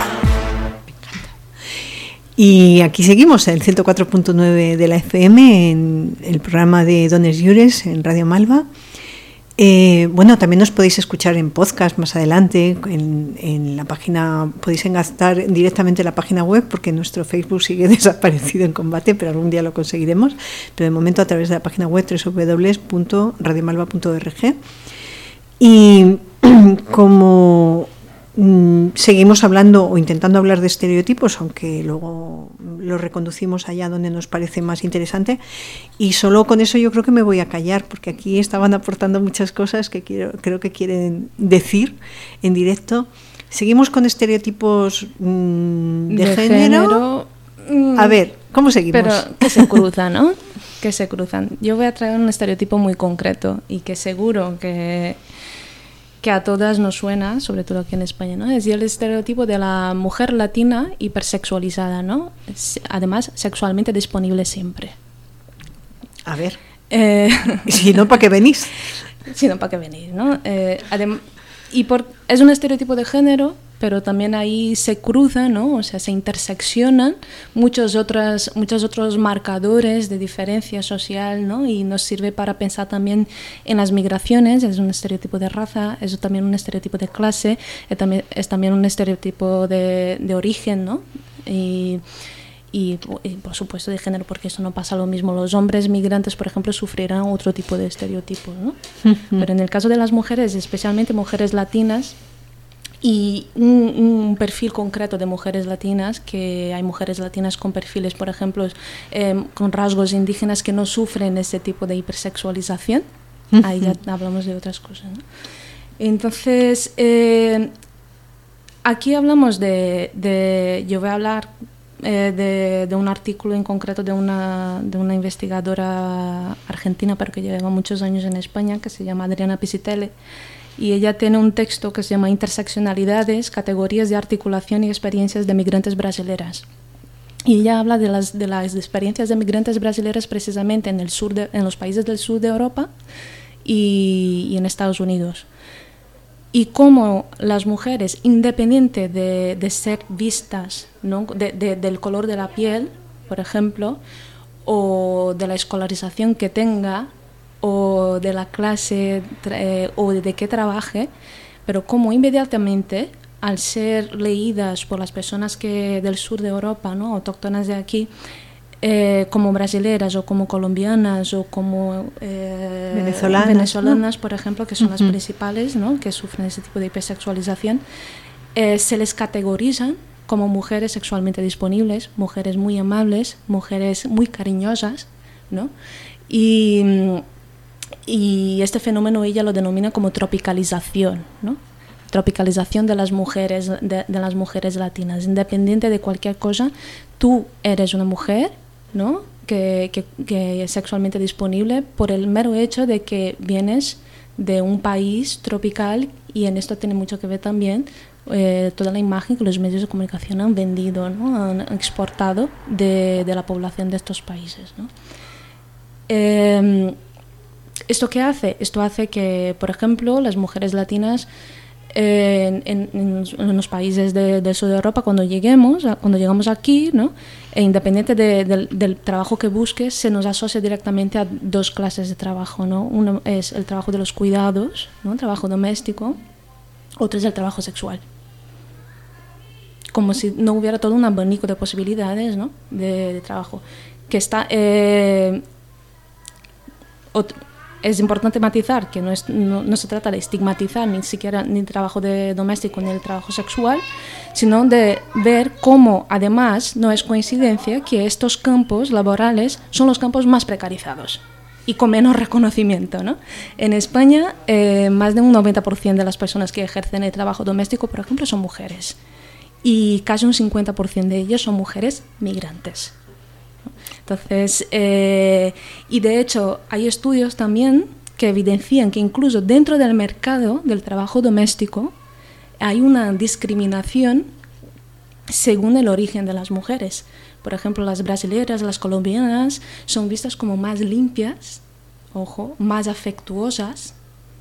Y aquí seguimos, en el 104.9 de la FM, en el programa de Dones Llures, en Radio Malva. Bueno, también nos podéis escuchar en podcast más adelante, en la página, podéis engastar directamente la página web, porque nuestro Facebook sigue desaparecido en combate, pero algún día lo conseguiremos, pero de momento a través de la página web www.radiomalva.org. Y como seguimos hablando o intentando hablar de estereotipos, aunque luego lo reconducimos allá donde nos parece más interesante, y solo con eso yo creo que me voy a callar, porque aquí estaban aportando muchas cosas que creo que quieren decir en directo. Seguimos con estereotipos de género. A ver, ¿cómo seguimos? Pero que se cruzan, ¿no? Que se cruzan. Yo voy a traer un estereotipo muy concreto y que seguro que a todas nos suena, sobre todo aquí en España, ¿no? Es el estereotipo de la mujer latina hipersexualizada, ¿no? Además, sexualmente disponible siempre. A ver. Si no, ¿para qué venís? Si no, ¿para qué venís, no? Es un estereotipo de género, pero también ahí se cruzan, ¿no? O sea, se interseccionan muchos otros marcadores de diferencia social, ¿no? Y nos sirve para pensar también en las migraciones. Es un estereotipo de raza, es también un estereotipo de clase, es también un estereotipo de origen, ¿no? Y por supuesto de género, porque eso no pasa lo mismo. Los hombres migrantes, por ejemplo, sufrirán otro tipo de estereotipos, ¿no? Pero en el caso de las mujeres, especialmente mujeres latinas, y un perfil concreto de mujeres latinas, que hay mujeres latinas con perfiles, por ejemplo, con rasgos indígenas que no sufren ese tipo de hipersexualización. Ahí ya hablamos de otras cosas, ¿no? Entonces, aquí hablamos yo voy a hablar de un artículo en concreto de una investigadora argentina, pero que lleva muchos años en España, que se llama Adriana Piscitelli. Y ella tiene un texto que se llama Interseccionalidades, categorías de articulación y experiencias de migrantes brasileras. Y ella habla de las experiencias de migrantes brasileras precisamente en los países del sur de Europa y en Estados Unidos. Y cómo las mujeres, independiente de ser vistas, ¿no? del color de la piel, por ejemplo, o de la escolarización que tenga, o de la clase o de qué trabaje, pero como inmediatamente, al ser leídas por las personas del sur de Europa, ¿no? autóctonas de aquí, como brasileras o como colombianas o como venezolanas, por ejemplo, que son las principales, ¿no? que sufren ese tipo de hipersexualización, se les categorizan como mujeres sexualmente disponibles, mujeres muy amables, mujeres muy cariñosas, ¿no? Y este fenómeno ella lo denomina como tropicalización, ¿no? Tropicalización de las mujeres, de las mujeres latinas. Independiente de cualquier cosa, tú eres una mujer, ¿no? que es sexualmente disponible por el mero hecho de que vienes de un país tropical, y en esto tiene mucho que ver también toda la imagen que los medios de comunicación han vendido, ¿no? Han exportado de la población de estos países, ¿no? ¿Esto qué hace? Esto hace que, por ejemplo, las mujeres latinas en los países del sur de Europa, cuando llegamos aquí, ¿no? Independiente del trabajo que busques, se nos asocia directamente a dos clases de trabajo, ¿no? Uno es el trabajo de los cuidados, ¿no? Trabajo doméstico. Otro es el trabajo sexual. Como si no hubiera todo un abanico de posibilidades, ¿no? de trabajo. Que está... Es importante matizar que no se trata de estigmatizar ni siquiera ni el trabajo doméstico ni el trabajo sexual, sino de ver cómo, además, no es coincidencia que estos campos laborales son los campos más precarizados y con menos reconocimiento, ¿no? En España, más de un 90% de las personas que ejercen el trabajo doméstico, por ejemplo, son mujeres, y casi un 50% de ellas son mujeres migrantes. Entonces, y de hecho hay estudios también que evidencian que incluso dentro del mercado del trabajo doméstico hay una discriminación según el origen de las mujeres. Por ejemplo, las brasileñas, las colombianas son vistas como más limpias, ojo, más afectuosas,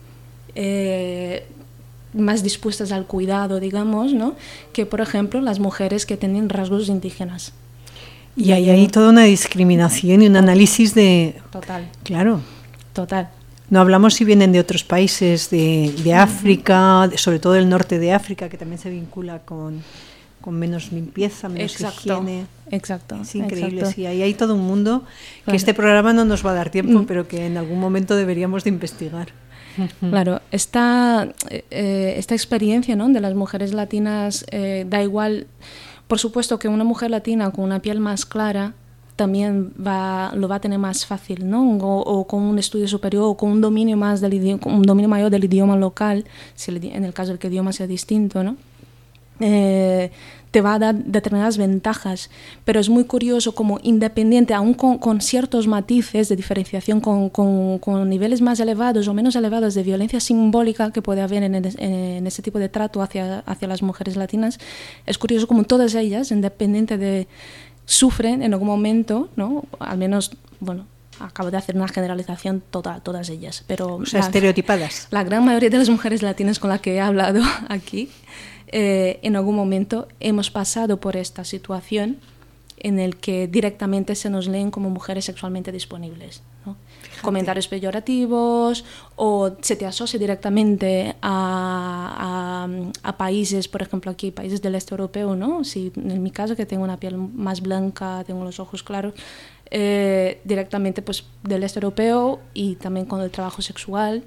más dispuestas al cuidado, digamos, ¿no? Que, por ejemplo, las mujeres que tienen rasgos indígenas. Y hay ahí toda una discriminación y un análisis de... Total. Claro. Total. No hablamos si vienen de otros países de África, sobre todo del norte de África, que también se vincula con menos limpieza, menos higiene. Exacto. Es increíble, exacto. sí. Ahí hay todo un mundo que Claro. este programa no nos va a dar tiempo, pero que en algún momento deberíamos de investigar. Claro, esta experiencia, ¿no?, de las mujeres latinas, da igual, por supuesto que una mujer latina con una piel más clara también lo va a tener más fácil, ¿no? O con un estudio superior o con un dominio más un dominio mayor del idioma local, si en el caso del que el idioma sea distinto, ¿no? Te va a dar determinadas ventajas, pero es muy curioso como independiente, aún con ciertos matices de diferenciación, con niveles más elevados o menos elevados de violencia simbólica que puede haber en ese tipo de trato hacia las mujeres latinas, es curioso como todas ellas, independiente de sufren en algún momento, ¿no? Al menos, bueno, acabo de hacer una generalización todas ellas, pero O sea, estereotipadas. La gran mayoría de las mujeres latinas con las que he hablado aquí, en algún momento hemos pasado por esta situación en el que directamente se nos leen como mujeres sexualmente disponibles, ¿no? Comentarios peyorativos, o se te asocia directamente a países, por ejemplo aquí, países del este europeo, ¿no? Si en mi caso, que tengo una piel más blanca, tengo los ojos claros, directamente pues del este europeo, y también con el trabajo sexual.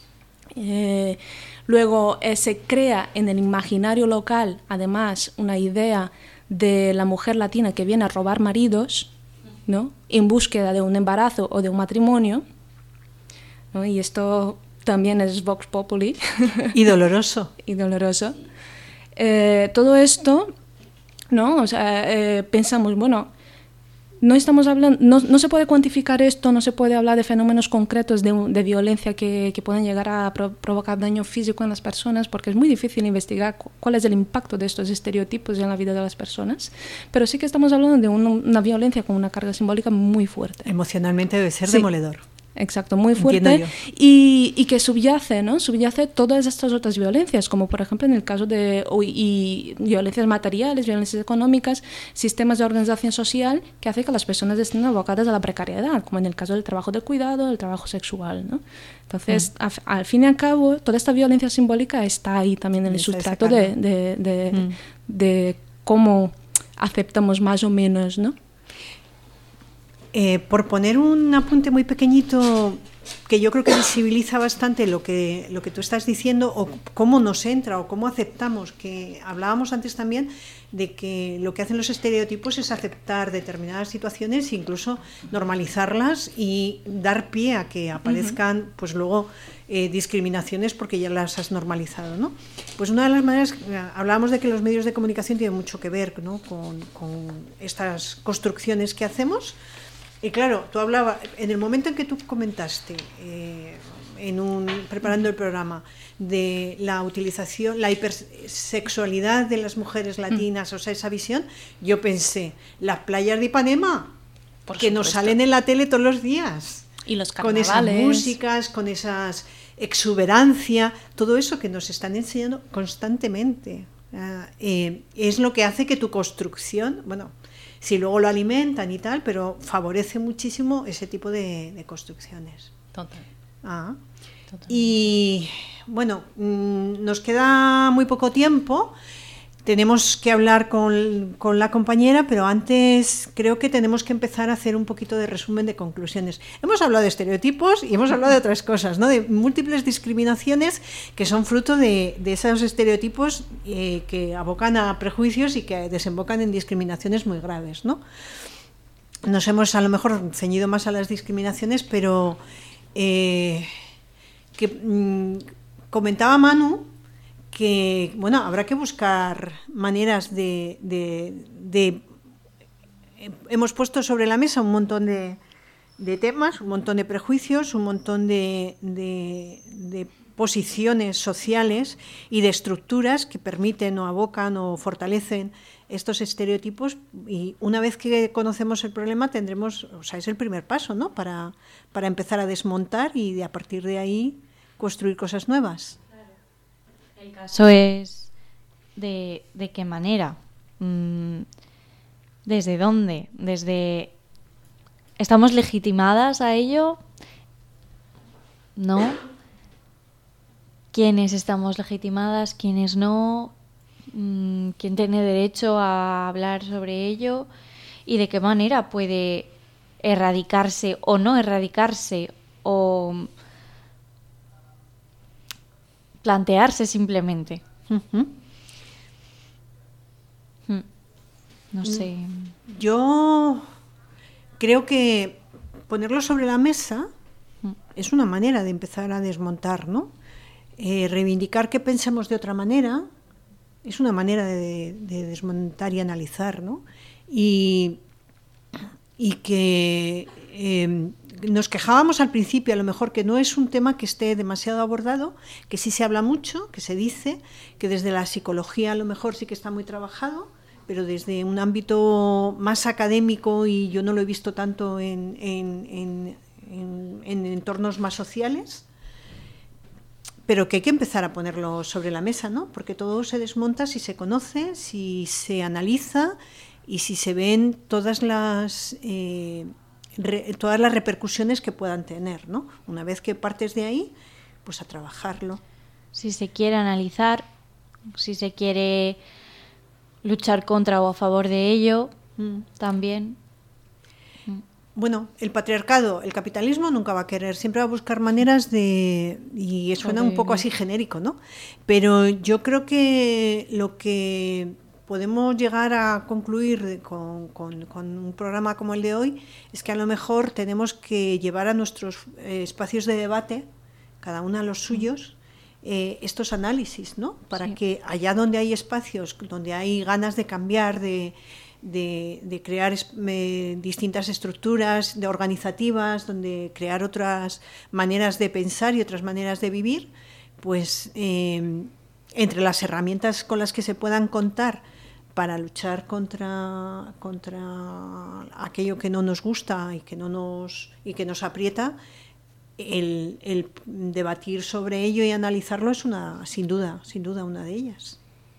Luego se crea en el imaginario local, además, una idea de la mujer latina que viene a robar maridos, ¿no?, en búsqueda de un embarazo o de un matrimonio, ¿no? Y esto también es Vox Populi. Y doloroso. Y doloroso. Todo esto, ¿no? O sea, pensamos, bueno, no estamos hablando, no se puede cuantificar esto, no se puede hablar de fenómenos concretos de violencia que puedan llegar a provocar daño físico en las personas, porque es muy difícil investigar cuál es el impacto de estos estereotipos en la vida de las personas, pero sí que estamos hablando de una violencia con una carga simbólica muy fuerte. Emocionalmente debe ser Sí. demoledor. Exacto, muy Entiendo fuerte, yo. y que subyace, ¿no? Subyace todas estas otras violencias, como por ejemplo en el caso de y violencias materiales, violencias económicas, sistemas de organización social que hace que las personas estén abocadas a la precariedad, como en el caso del trabajo de cuidado, del trabajo sexual, ¿no? Entonces, al fin y al cabo, toda esta violencia simbólica está ahí también en el Está sustrato ese de cómo aceptamos más o menos, ¿no? Por poner un apunte muy pequeñito que yo creo que visibiliza bastante lo que tú estás diciendo, o cómo nos entra o cómo aceptamos, que hablábamos antes también de que lo que hacen los estereotipos es aceptar determinadas situaciones e incluso normalizarlas y dar pie a que aparezcan pues luego discriminaciones porque ya las has normalizado, ¿no? Pues una de las maneras, hablábamos de que los medios de comunicación tienen mucho que ver, ¿no?, con estas construcciones que hacemos. Y claro, tú hablabas, en el momento en que tú comentaste, preparando el programa, de la utilización, la hipersexualidad de las mujeres latinas, o sea, esa visión, yo pensé, las playas de Ipanema, que nos salen en la tele todos los días. Y los con esas carnavales. músicas, con esas exuberancia, todo eso que nos están enseñando constantemente. Es lo que hace que tu construcción, bueno, si luego lo alimentan y tal, pero favorece muchísimo ese tipo de construcciones. Total. Y bueno, nos queda muy poco tiempo. Tenemos que hablar con la compañera, pero antes creo que tenemos que empezar a hacer un poquito de resumen de conclusiones. Hemos hablado de estereotipos y hemos hablado de otras cosas, ¿no? De múltiples discriminaciones que son fruto de esos estereotipos que abocan a prejuicios y que desembocan en discriminaciones muy graves, ¿no? Nos hemos a lo mejor ceñido más a las discriminaciones, pero comentaba Manu que, bueno, habrá que buscar maneras hemos puesto sobre la mesa un montón de temas, un montón de prejuicios, un montón de posiciones sociales y de estructuras que permiten o abocan o fortalecen estos estereotipos, y una vez que conocemos el problema tendremos, o sea, es el primer paso, ¿no?, para empezar a desmontar y a partir de ahí construir cosas nuevas. El caso es de qué manera, desde dónde, ¿estamos legitimadas a ello? ¿no? Quiénes estamos legitimadas, quiénes no, quién tiene derecho a hablar sobre ello y de qué manera puede erradicarse o no erradicarse o plantearse simplemente. No sé. Yo creo que ponerlo sobre la mesa es una manera de empezar a desmontar, ¿no? Reivindicar que pensemos de otra manera es una manera de desmontar y analizar, ¿no? Y que nos quejábamos al principio, a lo mejor que no es un tema que esté demasiado abordado, que sí se habla mucho, que se dice, que desde la psicología a lo mejor sí que está muy trabajado, pero desde un ámbito más académico, y yo no lo he visto tanto en entornos más sociales, pero que hay que empezar a ponerlo sobre la mesa, ¿no? Porque todo se desmonta si se conoce, si se analiza y si se ven todas las repercusiones que puedan tener, ¿no? Una vez que partes de ahí, pues a trabajarlo. Si se quiere analizar, si se quiere luchar contra o a favor de ello, también. Bueno, el patriarcado, el capitalismo nunca va a querer, siempre va a buscar maneras de... Y suena un poco así genérico, ¿no? Pero yo creo que lo que podemos llegar a concluir con un programa como el de hoy es que a lo mejor tenemos que llevar a nuestros espacios de debate, cada uno a los suyos, estos análisis, ¿no? Para que allá donde hay espacios, donde hay ganas de cambiar, de crear distintas estructuras organizativas, donde crear otras maneras de pensar y otras maneras de vivir, pues entre las herramientas con las que se puedan contar para luchar contra aquello que no nos gusta y que nos aprieta, el debatir sobre ello y analizarlo es sin duda una de ellas.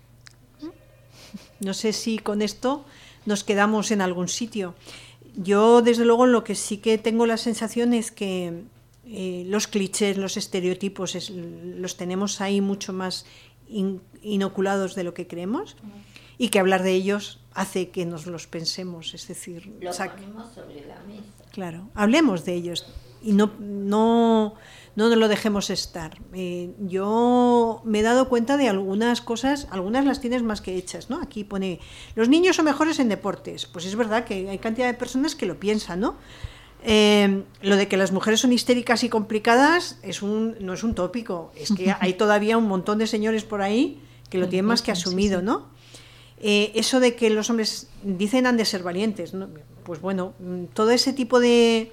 No sé si con esto nos quedamos en algún sitio. Yo, desde luego, lo que sí que tengo la sensación es que los clichés, los estereotipos, los tenemos ahí mucho más inoculados de lo que creemos, y que hablar de ellos hace que nos los pensemos, es decir... Lo ponemos sobre la mesa. Claro, hablemos de ellos y no nos lo dejemos estar. Yo me he dado cuenta de algunas cosas, algunas las tienes más que hechas, ¿no? Aquí pone, los niños son mejores en deportes. Pues es verdad que hay cantidad de personas que lo piensan, ¿no? Lo de que las mujeres son histéricas y complicadas no es un tópico, es que hay todavía un montón de señores por ahí que lo tienen más que asumido, ¿no? Eso de que los hombres dicen han de ser valientes, ¿no? Pues bueno, todo ese tipo de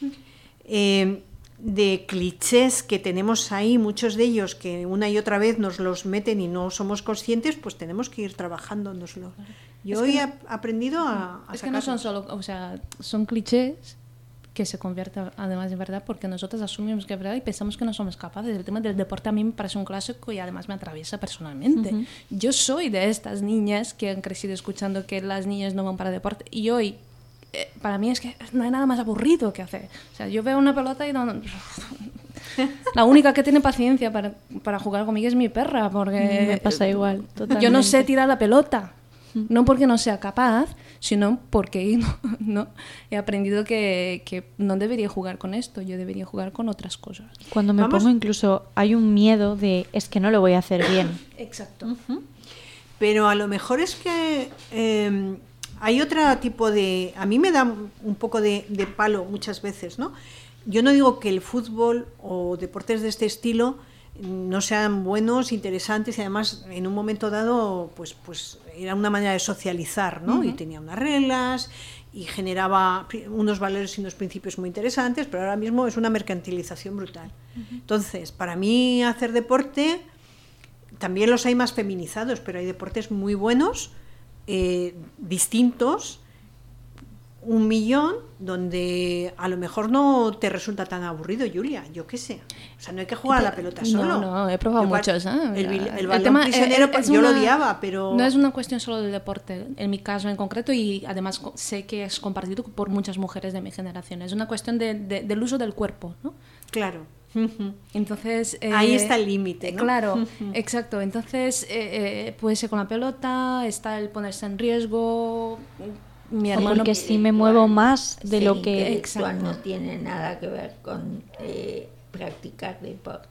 clichés que tenemos ahí, muchos de ellos que una y otra vez nos los meten y no somos conscientes, pues tenemos que ir trabajándonoslo. Yo hoy he aprendido a es que no son solo, o sea, son clichés que se convierten además en verdad, porque nosotros asumimos que es verdad y pensamos que no somos capaces. El tema del deporte a mí me parece un clásico y además me atraviesa personalmente. Yo soy de estas niñas que han crecido escuchando que las niñas no van para deporte, y hoy para mí es que no hay nada más aburrido que hacer. O sea, yo veo una pelota y la única que tiene paciencia para jugar conmigo es mi perra, porque me pasa igual, totalmente. Yo no sé tirar la pelota, no porque no sea capaz, sino porque no he aprendido que no debería jugar con esto, yo debería jugar con otras cosas. Cuando me pongo, incluso hay un miedo de es que no lo voy a hacer bien. Exacto. Pero a lo mejor es que hay otro tipo de... A mí me da un poco de palo muchas veces, ¿no? Yo no digo que el fútbol o deportes de este estilo no sean buenos, interesantes, y además en un momento dado pues era una manera de socializar, ¿no? Y tenía unas reglas y generaba unos valores y unos principios muy interesantes, pero ahora mismo es una mercantilización brutal. Entonces, para mí hacer deporte, también los hay más feminizados, pero hay deportes muy buenos, distintos, 1 millón, donde a lo mejor no te resulta tan aburrido, Julia, yo qué sé. O sea, no hay que jugar a la pelota solo. No, he probado muchos. El balón prisionero yo lo odiaba, pero... No es una cuestión solo del deporte, en mi caso en concreto, y además sé que es compartido por muchas mujeres de mi generación. Es una cuestión del uso del cuerpo, ¿no? Claro. Entonces ahí está el límite, ¿no? Claro, exacto. Entonces puede ser con la pelota, está el ponerse en riesgo. Mi hermano, porque si me muevo más de lo que... Exacto. No tiene nada que ver con practicar deportes.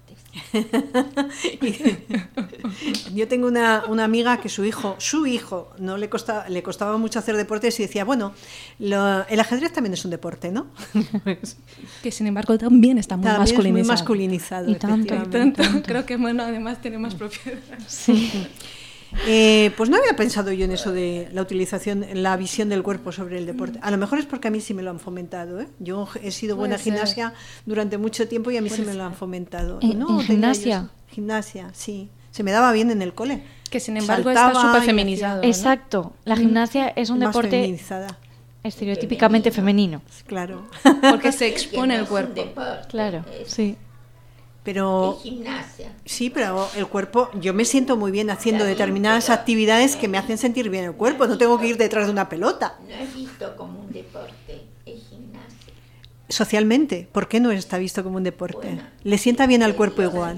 Yo tengo una amiga que su hijo no le costaba mucho hacer deportes y decía, bueno, el ajedrez también es un deporte, ¿no? Pues, que sin embargo también está muy masculinizado. Es muy masculinizado. Y tanto. Creo que bueno, además tiene más propiedades. Sí. Pues no había pensado yo en eso de la utilización, la visión del cuerpo sobre el deporte. A lo mejor es porque a mí sí me lo han fomentado, ¿eh? Yo he sido buena gimnasia durante mucho tiempo y a mí sí me lo han fomentado. ¿En gimnasia? Gimnasia, sí. Se me daba bien en el cole. Que sin embargo está súper feminizado, ¿no? Exacto. La gimnasia es un deporte feminizada. Estereotípicamente femenino. Claro. Porque se expone el cuerpo. Claro, sí. Pero gimnasia. Sí, pero el cuerpo, yo me siento muy bien haciendo determinadas actividades que me hacen sentir bien el cuerpo, no tengo que ir detrás de una pelota. No es visto como un deporte, es gimnasia. Socialmente, ¿por qué no está visto como un deporte? Bueno, le sienta bien al cuerpo igual.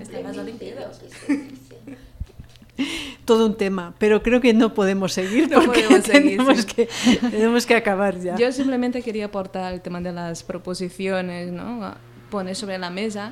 Todo un tema, pero creo que no podemos seguir porque tenemos que acabar ya. Yo simplemente quería aportar el tema de las proposiciones, ¿no? Poner sobre la mesa.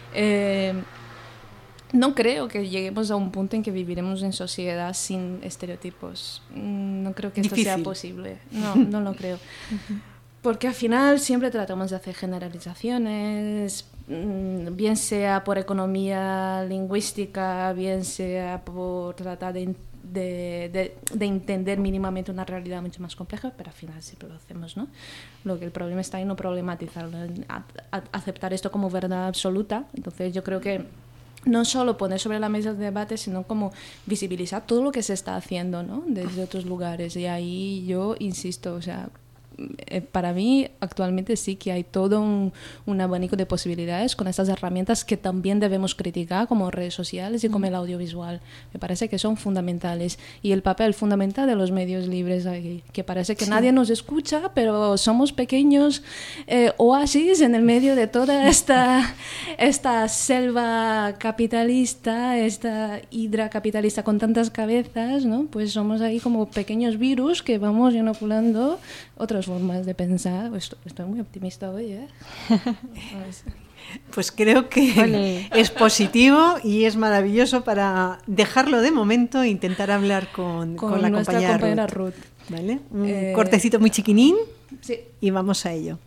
No creo que lleguemos a un punto en que viviremos en sociedad sin estereotipos. No creo que esto sea posible. No lo creo. Porque al final siempre tratamos de hacer generalizaciones, bien sea por economía lingüística, bien sea por tratar de entender mínimamente una realidad mucho más compleja, pero al final siempre lo hacemos, ¿no? Lo que el problema está en no problematizarlo, en aceptar esto como verdad absoluta. Entonces yo creo que no solo poner sobre la mesa el debate, sino como visibilizar todo lo que se está haciendo, ¿no? Desde otros lugares. Y ahí yo insisto, o sea, para mí actualmente sí que hay todo un abanico de posibilidades con estas herramientas que también debemos criticar, como redes sociales y como el audiovisual. Me parece que son fundamentales. Y el papel fundamental de los medios libres aquí, que parece que nadie nos escucha, pero somos pequeños oasis en el medio de toda esta selva capitalista, esta hidra capitalista con tantas cabezas, ¿no? Pues somos ahí como pequeños virus que vamos inoculando otras formas de pensar. Estoy muy optimista hoy, ¿eh? Pues creo que es positivo y es maravilloso para dejarlo de momento e intentar hablar con la compañera Ruth. ¿Vale? Un cortecito muy chiquinín, sí. Y vamos a ello.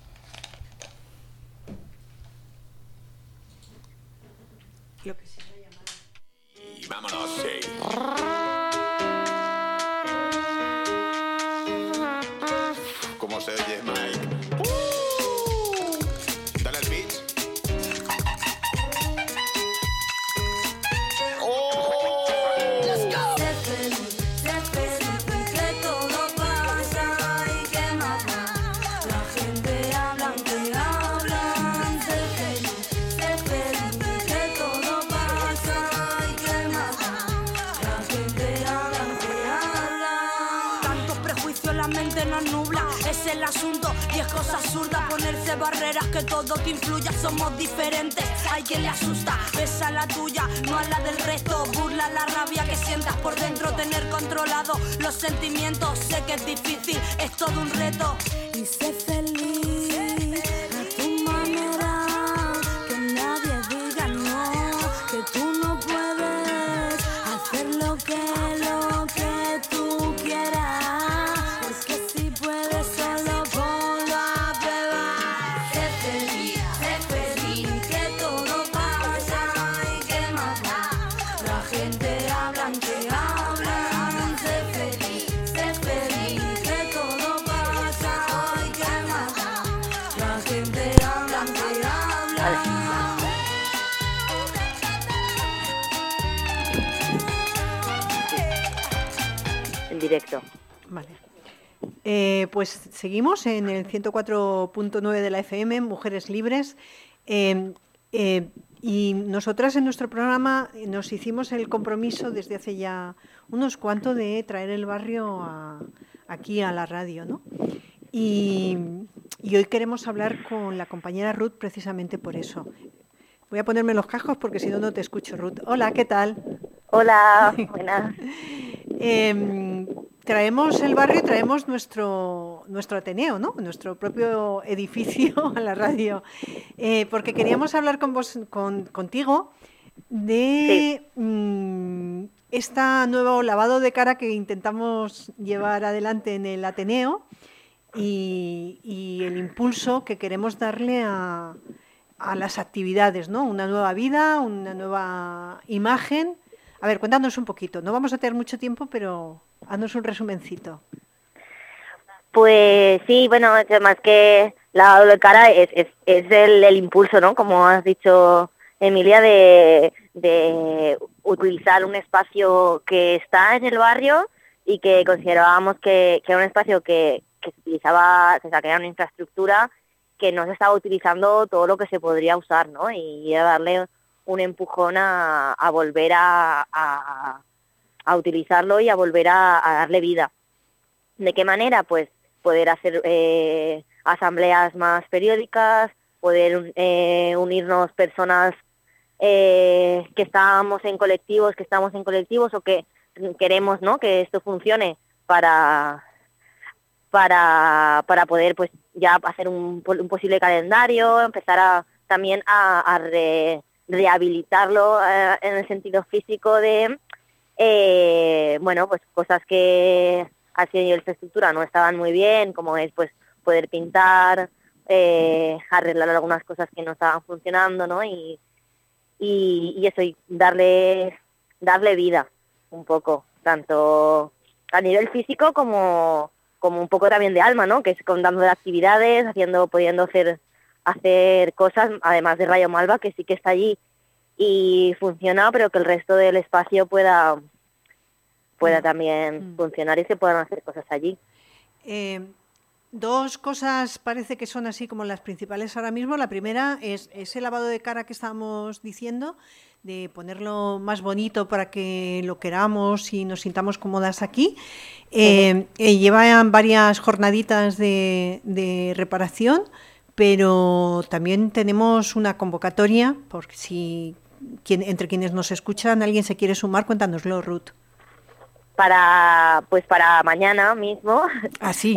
Lo que se llama. Y vámonos, sí. ¿Cómo se oye, Mike? Dale el beat. Let's go. Sé feliz, que todo pasa y que más da. La gente habla, que hablan. Sé feliz, que todo pasa y que más da. La gente habla, que hablan. Tantos prejuicios la mente nos nubla. Es el asunto y es cosa absurda ponerse barreras que todo te influya. Somos diferentes, hay quien le asusta. Besa la tuya, no a la del resto. Burla la rabia que sientas por dentro. Tener controlado los sentimientos. Sé que es difícil, es todo un reto. Y sé feliz a tu manera. Que nadie diga no. Que tú no puedes hacer lo que tú quieras. Porque si puedes solo ponlo a prueba. Sé feliz, que todo pasa y que más da. La gente habla, que hablan. Sé feliz, que todo pasa y que más da. La gente habla, que hablan. En directo. Vale. Pues seguimos en el 104.9 de la FM, Mujeres Libres. Y nosotras en nuestro programa nos hicimos el compromiso desde hace ya unos cuantos de traer el barrio aquí a la radio, ¿no? Y hoy queremos hablar con la compañera Ruth precisamente por eso. Voy a ponerme los cascos porque si no, no te escucho, Ruth. Hola, ¿qué tal? Hola, buenas. Traemos el barrio, traemos nuestro Ateneo, ¿no? Nuestro propio edificio a la radio, porque queríamos hablar contigo de esta nuevo lavado de cara que intentamos llevar adelante en el Ateneo y el impulso que queremos darle a las actividades, ¿no? Una nueva vida, una nueva imagen. A ver, cuéntanos un poquito. No vamos a tener mucho tiempo, pero haznos un resumencito. Pues sí, bueno, más que lavado de cara es el impulso, ¿no? Como has dicho, Emilia, de utilizar un espacio que está en el barrio y que considerábamos que era un espacio que se utilizaba, o sea, que era una infraestructura que no se estaba utilizando todo lo que se podría usar, ¿no? Y a darle un empujón a volver a utilizarlo y a volver a darle vida. ¿De qué manera? Pues poder hacer asambleas más periódicas, poder unirnos personas que estamos en colectivos o que queremos, ¿no?, que esto funcione para poder pues ya hacer un posible calendario, empezar también a rehabilitarlo en el sentido físico de bueno, pues cosas que así a nivel de estructura no estaban muy bien, como es pues poder pintar, arreglar algunas cosas que no estaban funcionando, ¿no? Y eso, y darle vida un poco, tanto a nivel físico como un poco también de alma, ¿no? Que es dando actividades, pudiendo hacer cosas, además de Rayo Malva, que sí que está allí y funciona, pero que el resto del espacio pueda también funcionar y se puedan hacer cosas allí. Dos cosas parece que son así como las principales ahora mismo. La primera es ese lavado de cara que estábamos diciendo, de ponerlo más bonito para que lo queramos y nos sintamos cómodas aquí. Llevan varias jornaditas de reparación, pero también tenemos una convocatoria, porque si entre quienes nos escuchan alguien se quiere sumar, cuéntanoslo, Ruth. Para mañana mismo. Ah, sí.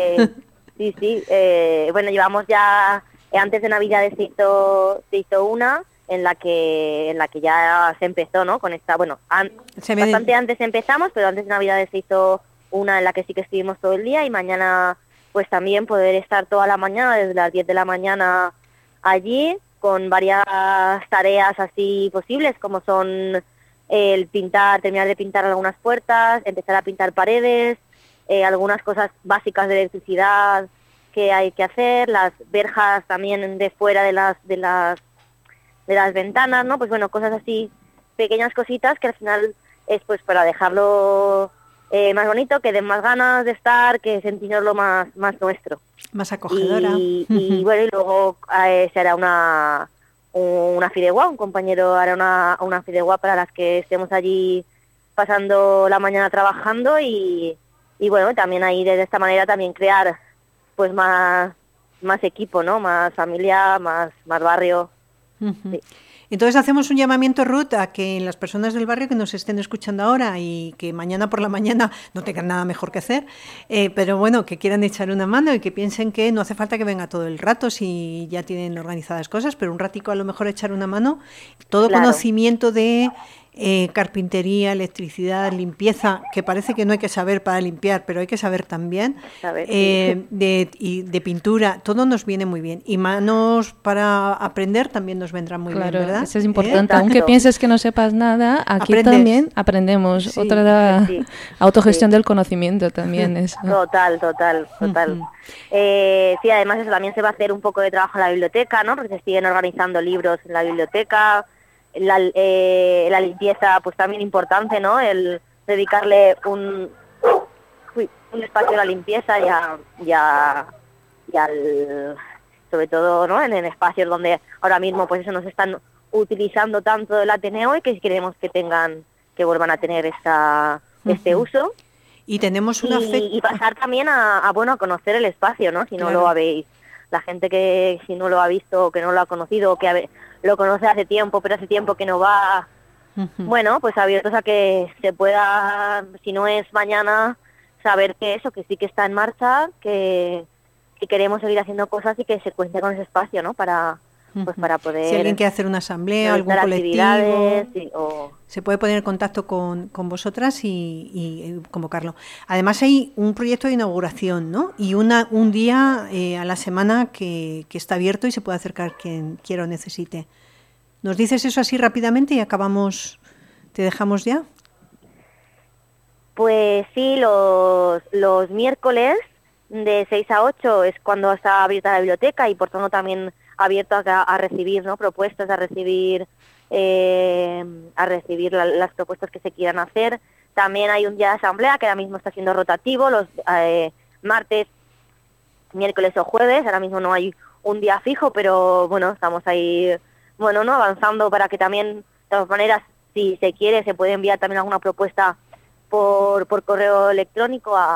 Sí. Bueno, llevamos ya, antes de Navidades se hizo una en la que ya se empezó, ¿no? Con esta, bueno, bastante antes empezamos, pero antes de Navidades se hizo una en la que sí que estuvimos todo el día, y mañana pues también poder estar toda la mañana, desde las 10 de la mañana allí, con varias tareas así posibles, como son el terminar de pintar algunas puertas, empezar a pintar paredes, algunas cosas básicas de electricidad que hay que hacer, las verjas también de fuera de las ventanas, ¿no? Pues bueno, cosas así, pequeñas cositas que al final es pues para dejarlo más bonito, que den más ganas de estar, que sentirlo más nuestro. Más acogedora. Y bueno, y luego se hará una fideuá, un compañero hará una fideuá para las que estemos allí pasando la mañana trabajando y bueno, también ahí de esta manera también crear pues más equipo, ¿no? Más familia, más barrio. Sí. Entonces hacemos un llamamiento, Ruth, a que las personas del barrio que nos estén escuchando ahora y que mañana por la mañana no tengan nada mejor que hacer, pero bueno, que quieran echar una mano y que piensen que no hace falta que venga todo el rato si ya tienen organizadas cosas, pero un ratico a lo mejor echar una mano. Todo claro. Conocimiento de carpintería, electricidad, limpieza, que parece que no hay que saber para limpiar, pero hay que saber también, de pintura, todo nos viene muy bien. Y manos para aprender también nos vendrán muy bien, ¿verdad? Eso es importante. Aunque pienses que no sepas nada, aquí también aprendemos. Sí, otra autogestión del conocimiento también. Eso. Total. Sí, además eso también se va a hacer un poco de trabajo en la biblioteca, ¿no? Porque se siguen organizando libros en la biblioteca. La limpieza, pues también importante, ¿no? El dedicarle un espacio a la limpieza sobre todo, ¿no? En espacios donde ahora mismo pues eso nos están utilizando tanto el Ateneo y que queremos que vuelvan a tener este uso. Y tenemos una y pasar también a conocer el espacio, ¿no? Si no lo habéis la gente que si no lo ha visto, que no lo ha conocido, que lo conoce hace tiempo, pero hace tiempo que no va, bueno, pues abiertos a que se pueda, si no es mañana, saber que eso, que sí que está en marcha, que queremos seguir haciendo cosas y que se cuente con ese espacio, ¿no? Para poder... Si alguien quiere hacer una asamblea, algún colectivo, sí, se puede poner en contacto con vosotras y convocarlo. Además hay un proyecto de inauguración, ¿no? Y un día a la semana que está abierto y se puede acercar quien quiera o necesite. ¿Nos dices eso así rápidamente y acabamos, te dejamos ya? Pues sí, los miércoles de 6 a 8 es cuando está abierta la biblioteca y por tanto también abierto a recibir, ¿no? Propuestas, a recibir las propuestas que se quieran hacer. También hay un día de asamblea que ahora mismo está siendo rotativo, los martes, miércoles o jueves. Ahora mismo no hay un día fijo, pero bueno, estamos ahí, bueno, ¿no? Avanzando para que también, de todas maneras, si se quiere, se puede enviar también alguna propuesta por correo electrónico a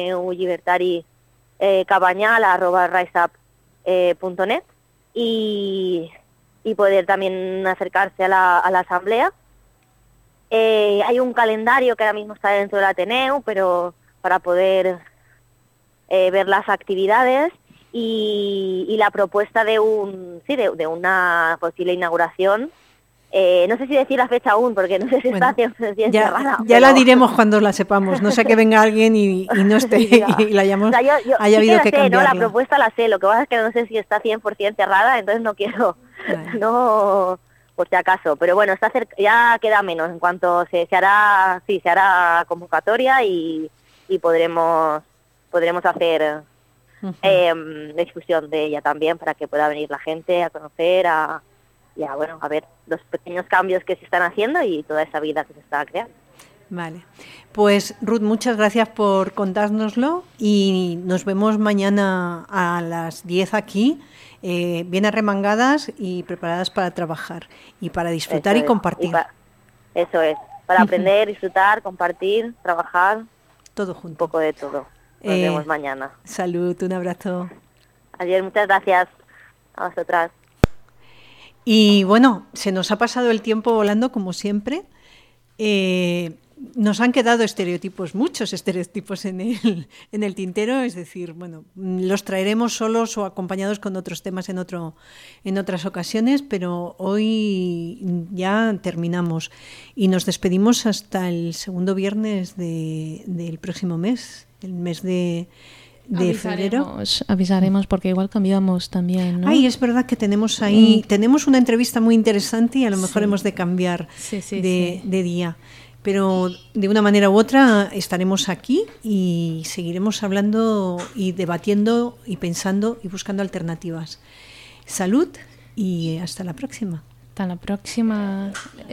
tnullibertari@riseup.net y poder también acercarse a la asamblea. Hay un calendario que ahora mismo está dentro del Ateneu, pero para poder ver las actividades y la propuesta de una posible inauguración. No sé si decir la fecha aún, porque no sé si está 100% cerrada. Ya la diremos cuando la sepamos, no sé que venga alguien y no esté y la hayamos, haya habido que cambiarla. La propuesta la sé, lo que pasa es que no sé si está 100% cerrada, entonces no quiero, no, por si acaso. Pero bueno, está ya queda menos, en cuanto se hará convocatoria y podremos hacer difusión de ella también para que pueda venir la gente a conocer, a ver los pequeños cambios que se están haciendo y toda esa vida que se está creando. Vale, pues Ruth, muchas gracias por contárnoslo y nos vemos mañana a las 10 aquí, bien arremangadas y preparadas para trabajar y para disfrutar y compartir. Eso es, para aprender, disfrutar, compartir, trabajar. Todo junto. Un poco de todo. Nos vemos mañana. Salud, un abrazo. Adiós, muchas gracias a vosotras. Y bueno, se nos ha pasado el tiempo volando como siempre. Nos han quedado muchos estereotipos en el tintero, es decir, bueno, los traeremos solos o acompañados con otros temas en otras ocasiones, pero hoy ya terminamos y nos despedimos hasta el segundo viernes del próximo mes, el mes de febrero. Avisaremos porque igual cambiamos también, ¿no? Ay, es verdad que tenemos ahí, tenemos una entrevista muy interesante y a lo mejor hemos de cambiar de día. Pero de una manera u otra estaremos aquí y seguiremos hablando y debatiendo y pensando y buscando alternativas. Salud y hasta la próxima. Hasta la próxima.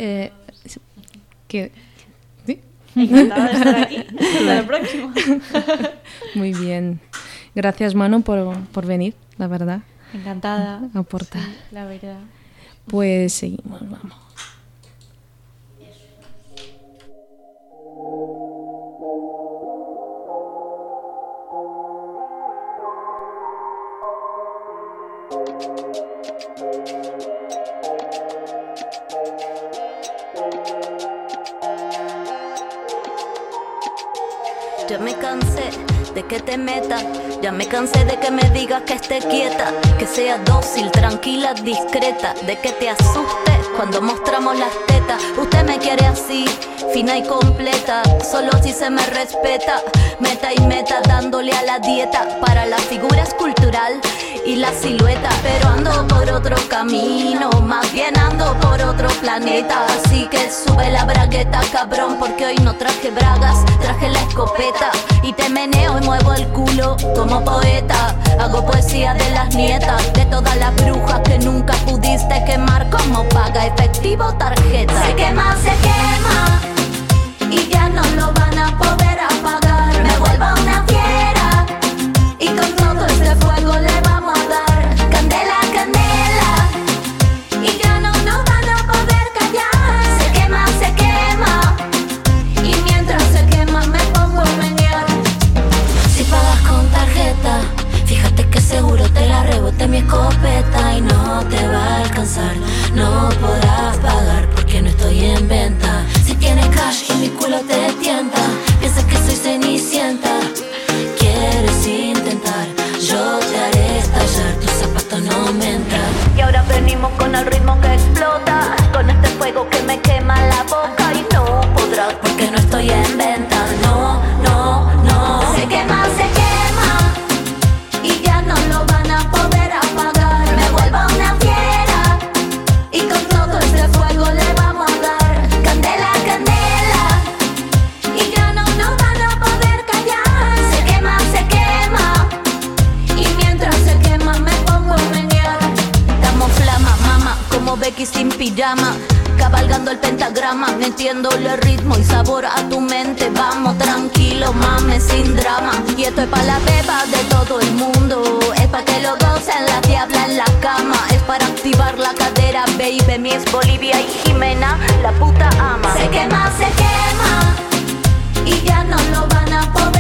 ¿Sí? Encantada de estar aquí. Hasta la próxima. Muy bien. Gracias, Manu, por venir, la verdad. Encantada. Aportar. Sí, la verdad. Pues seguimos, vamos. Ya me cansé de que te metas, ya me cansé de que me digas que esté quieta, que sea dócil, tranquila, discreta, de que te asustes cuando mostramos las tetas. Usted me quiere así, fina y completa, solo si se me respeta, meta y meta, dándole a la dieta para la figura escultural y la silueta. Pero ando por otro camino, más bien ando por otro planeta, así que sube la bragueta, cabrón, porque hoy no traje bragas, traje la escopeta y te meneo y muevo el culo como poeta. Hago poesía de las nietas, de todas las brujas que nunca pudiste quemar, como paga, efectivo o tarjeta. Se quema y ya no lo van a poder apagar. Me vuelvo una fiera y con todo este fuego le vamos a dar candela, candela, y ya no nos van a poder callar. Se quema y mientras se quema me pongo a menear. Si pagas con tarjeta, fíjate que seguro te la rebotan. no podrás pagar porque no estoy en venta. Si tienes cash y mi culo te tienta, piensas que soy cenicienta. Quieres intentar, yo te haré estallar, tus zapatos no me entran. Y ahora venimos con el ritmo que explota, con este fuego que me quema la boca. Y no podrás porque no estoy en venta. No, no, no. Se quema y ya no lo van a poder apagar. Me vuelvo una fiera y con todo este fuego le vamos a dar candela, candela. Y ya no nos van a poder callar. Se quema y mientras se quema me pongo a menear. Damos flama, mama, como Becky sin pijama, cabalgando el pentagrama, metiéndole ritmo y sabor a tu mente. Vamos tranquilo, mames, sin drama. Y esto es pa' la beba de todo el mundo, es pa' que lo gocen la diabla en la cama, es para activar la cadera, baby. Mi es Bolivia y Jimena, la puta ama. Se quema y ya no lo van a poder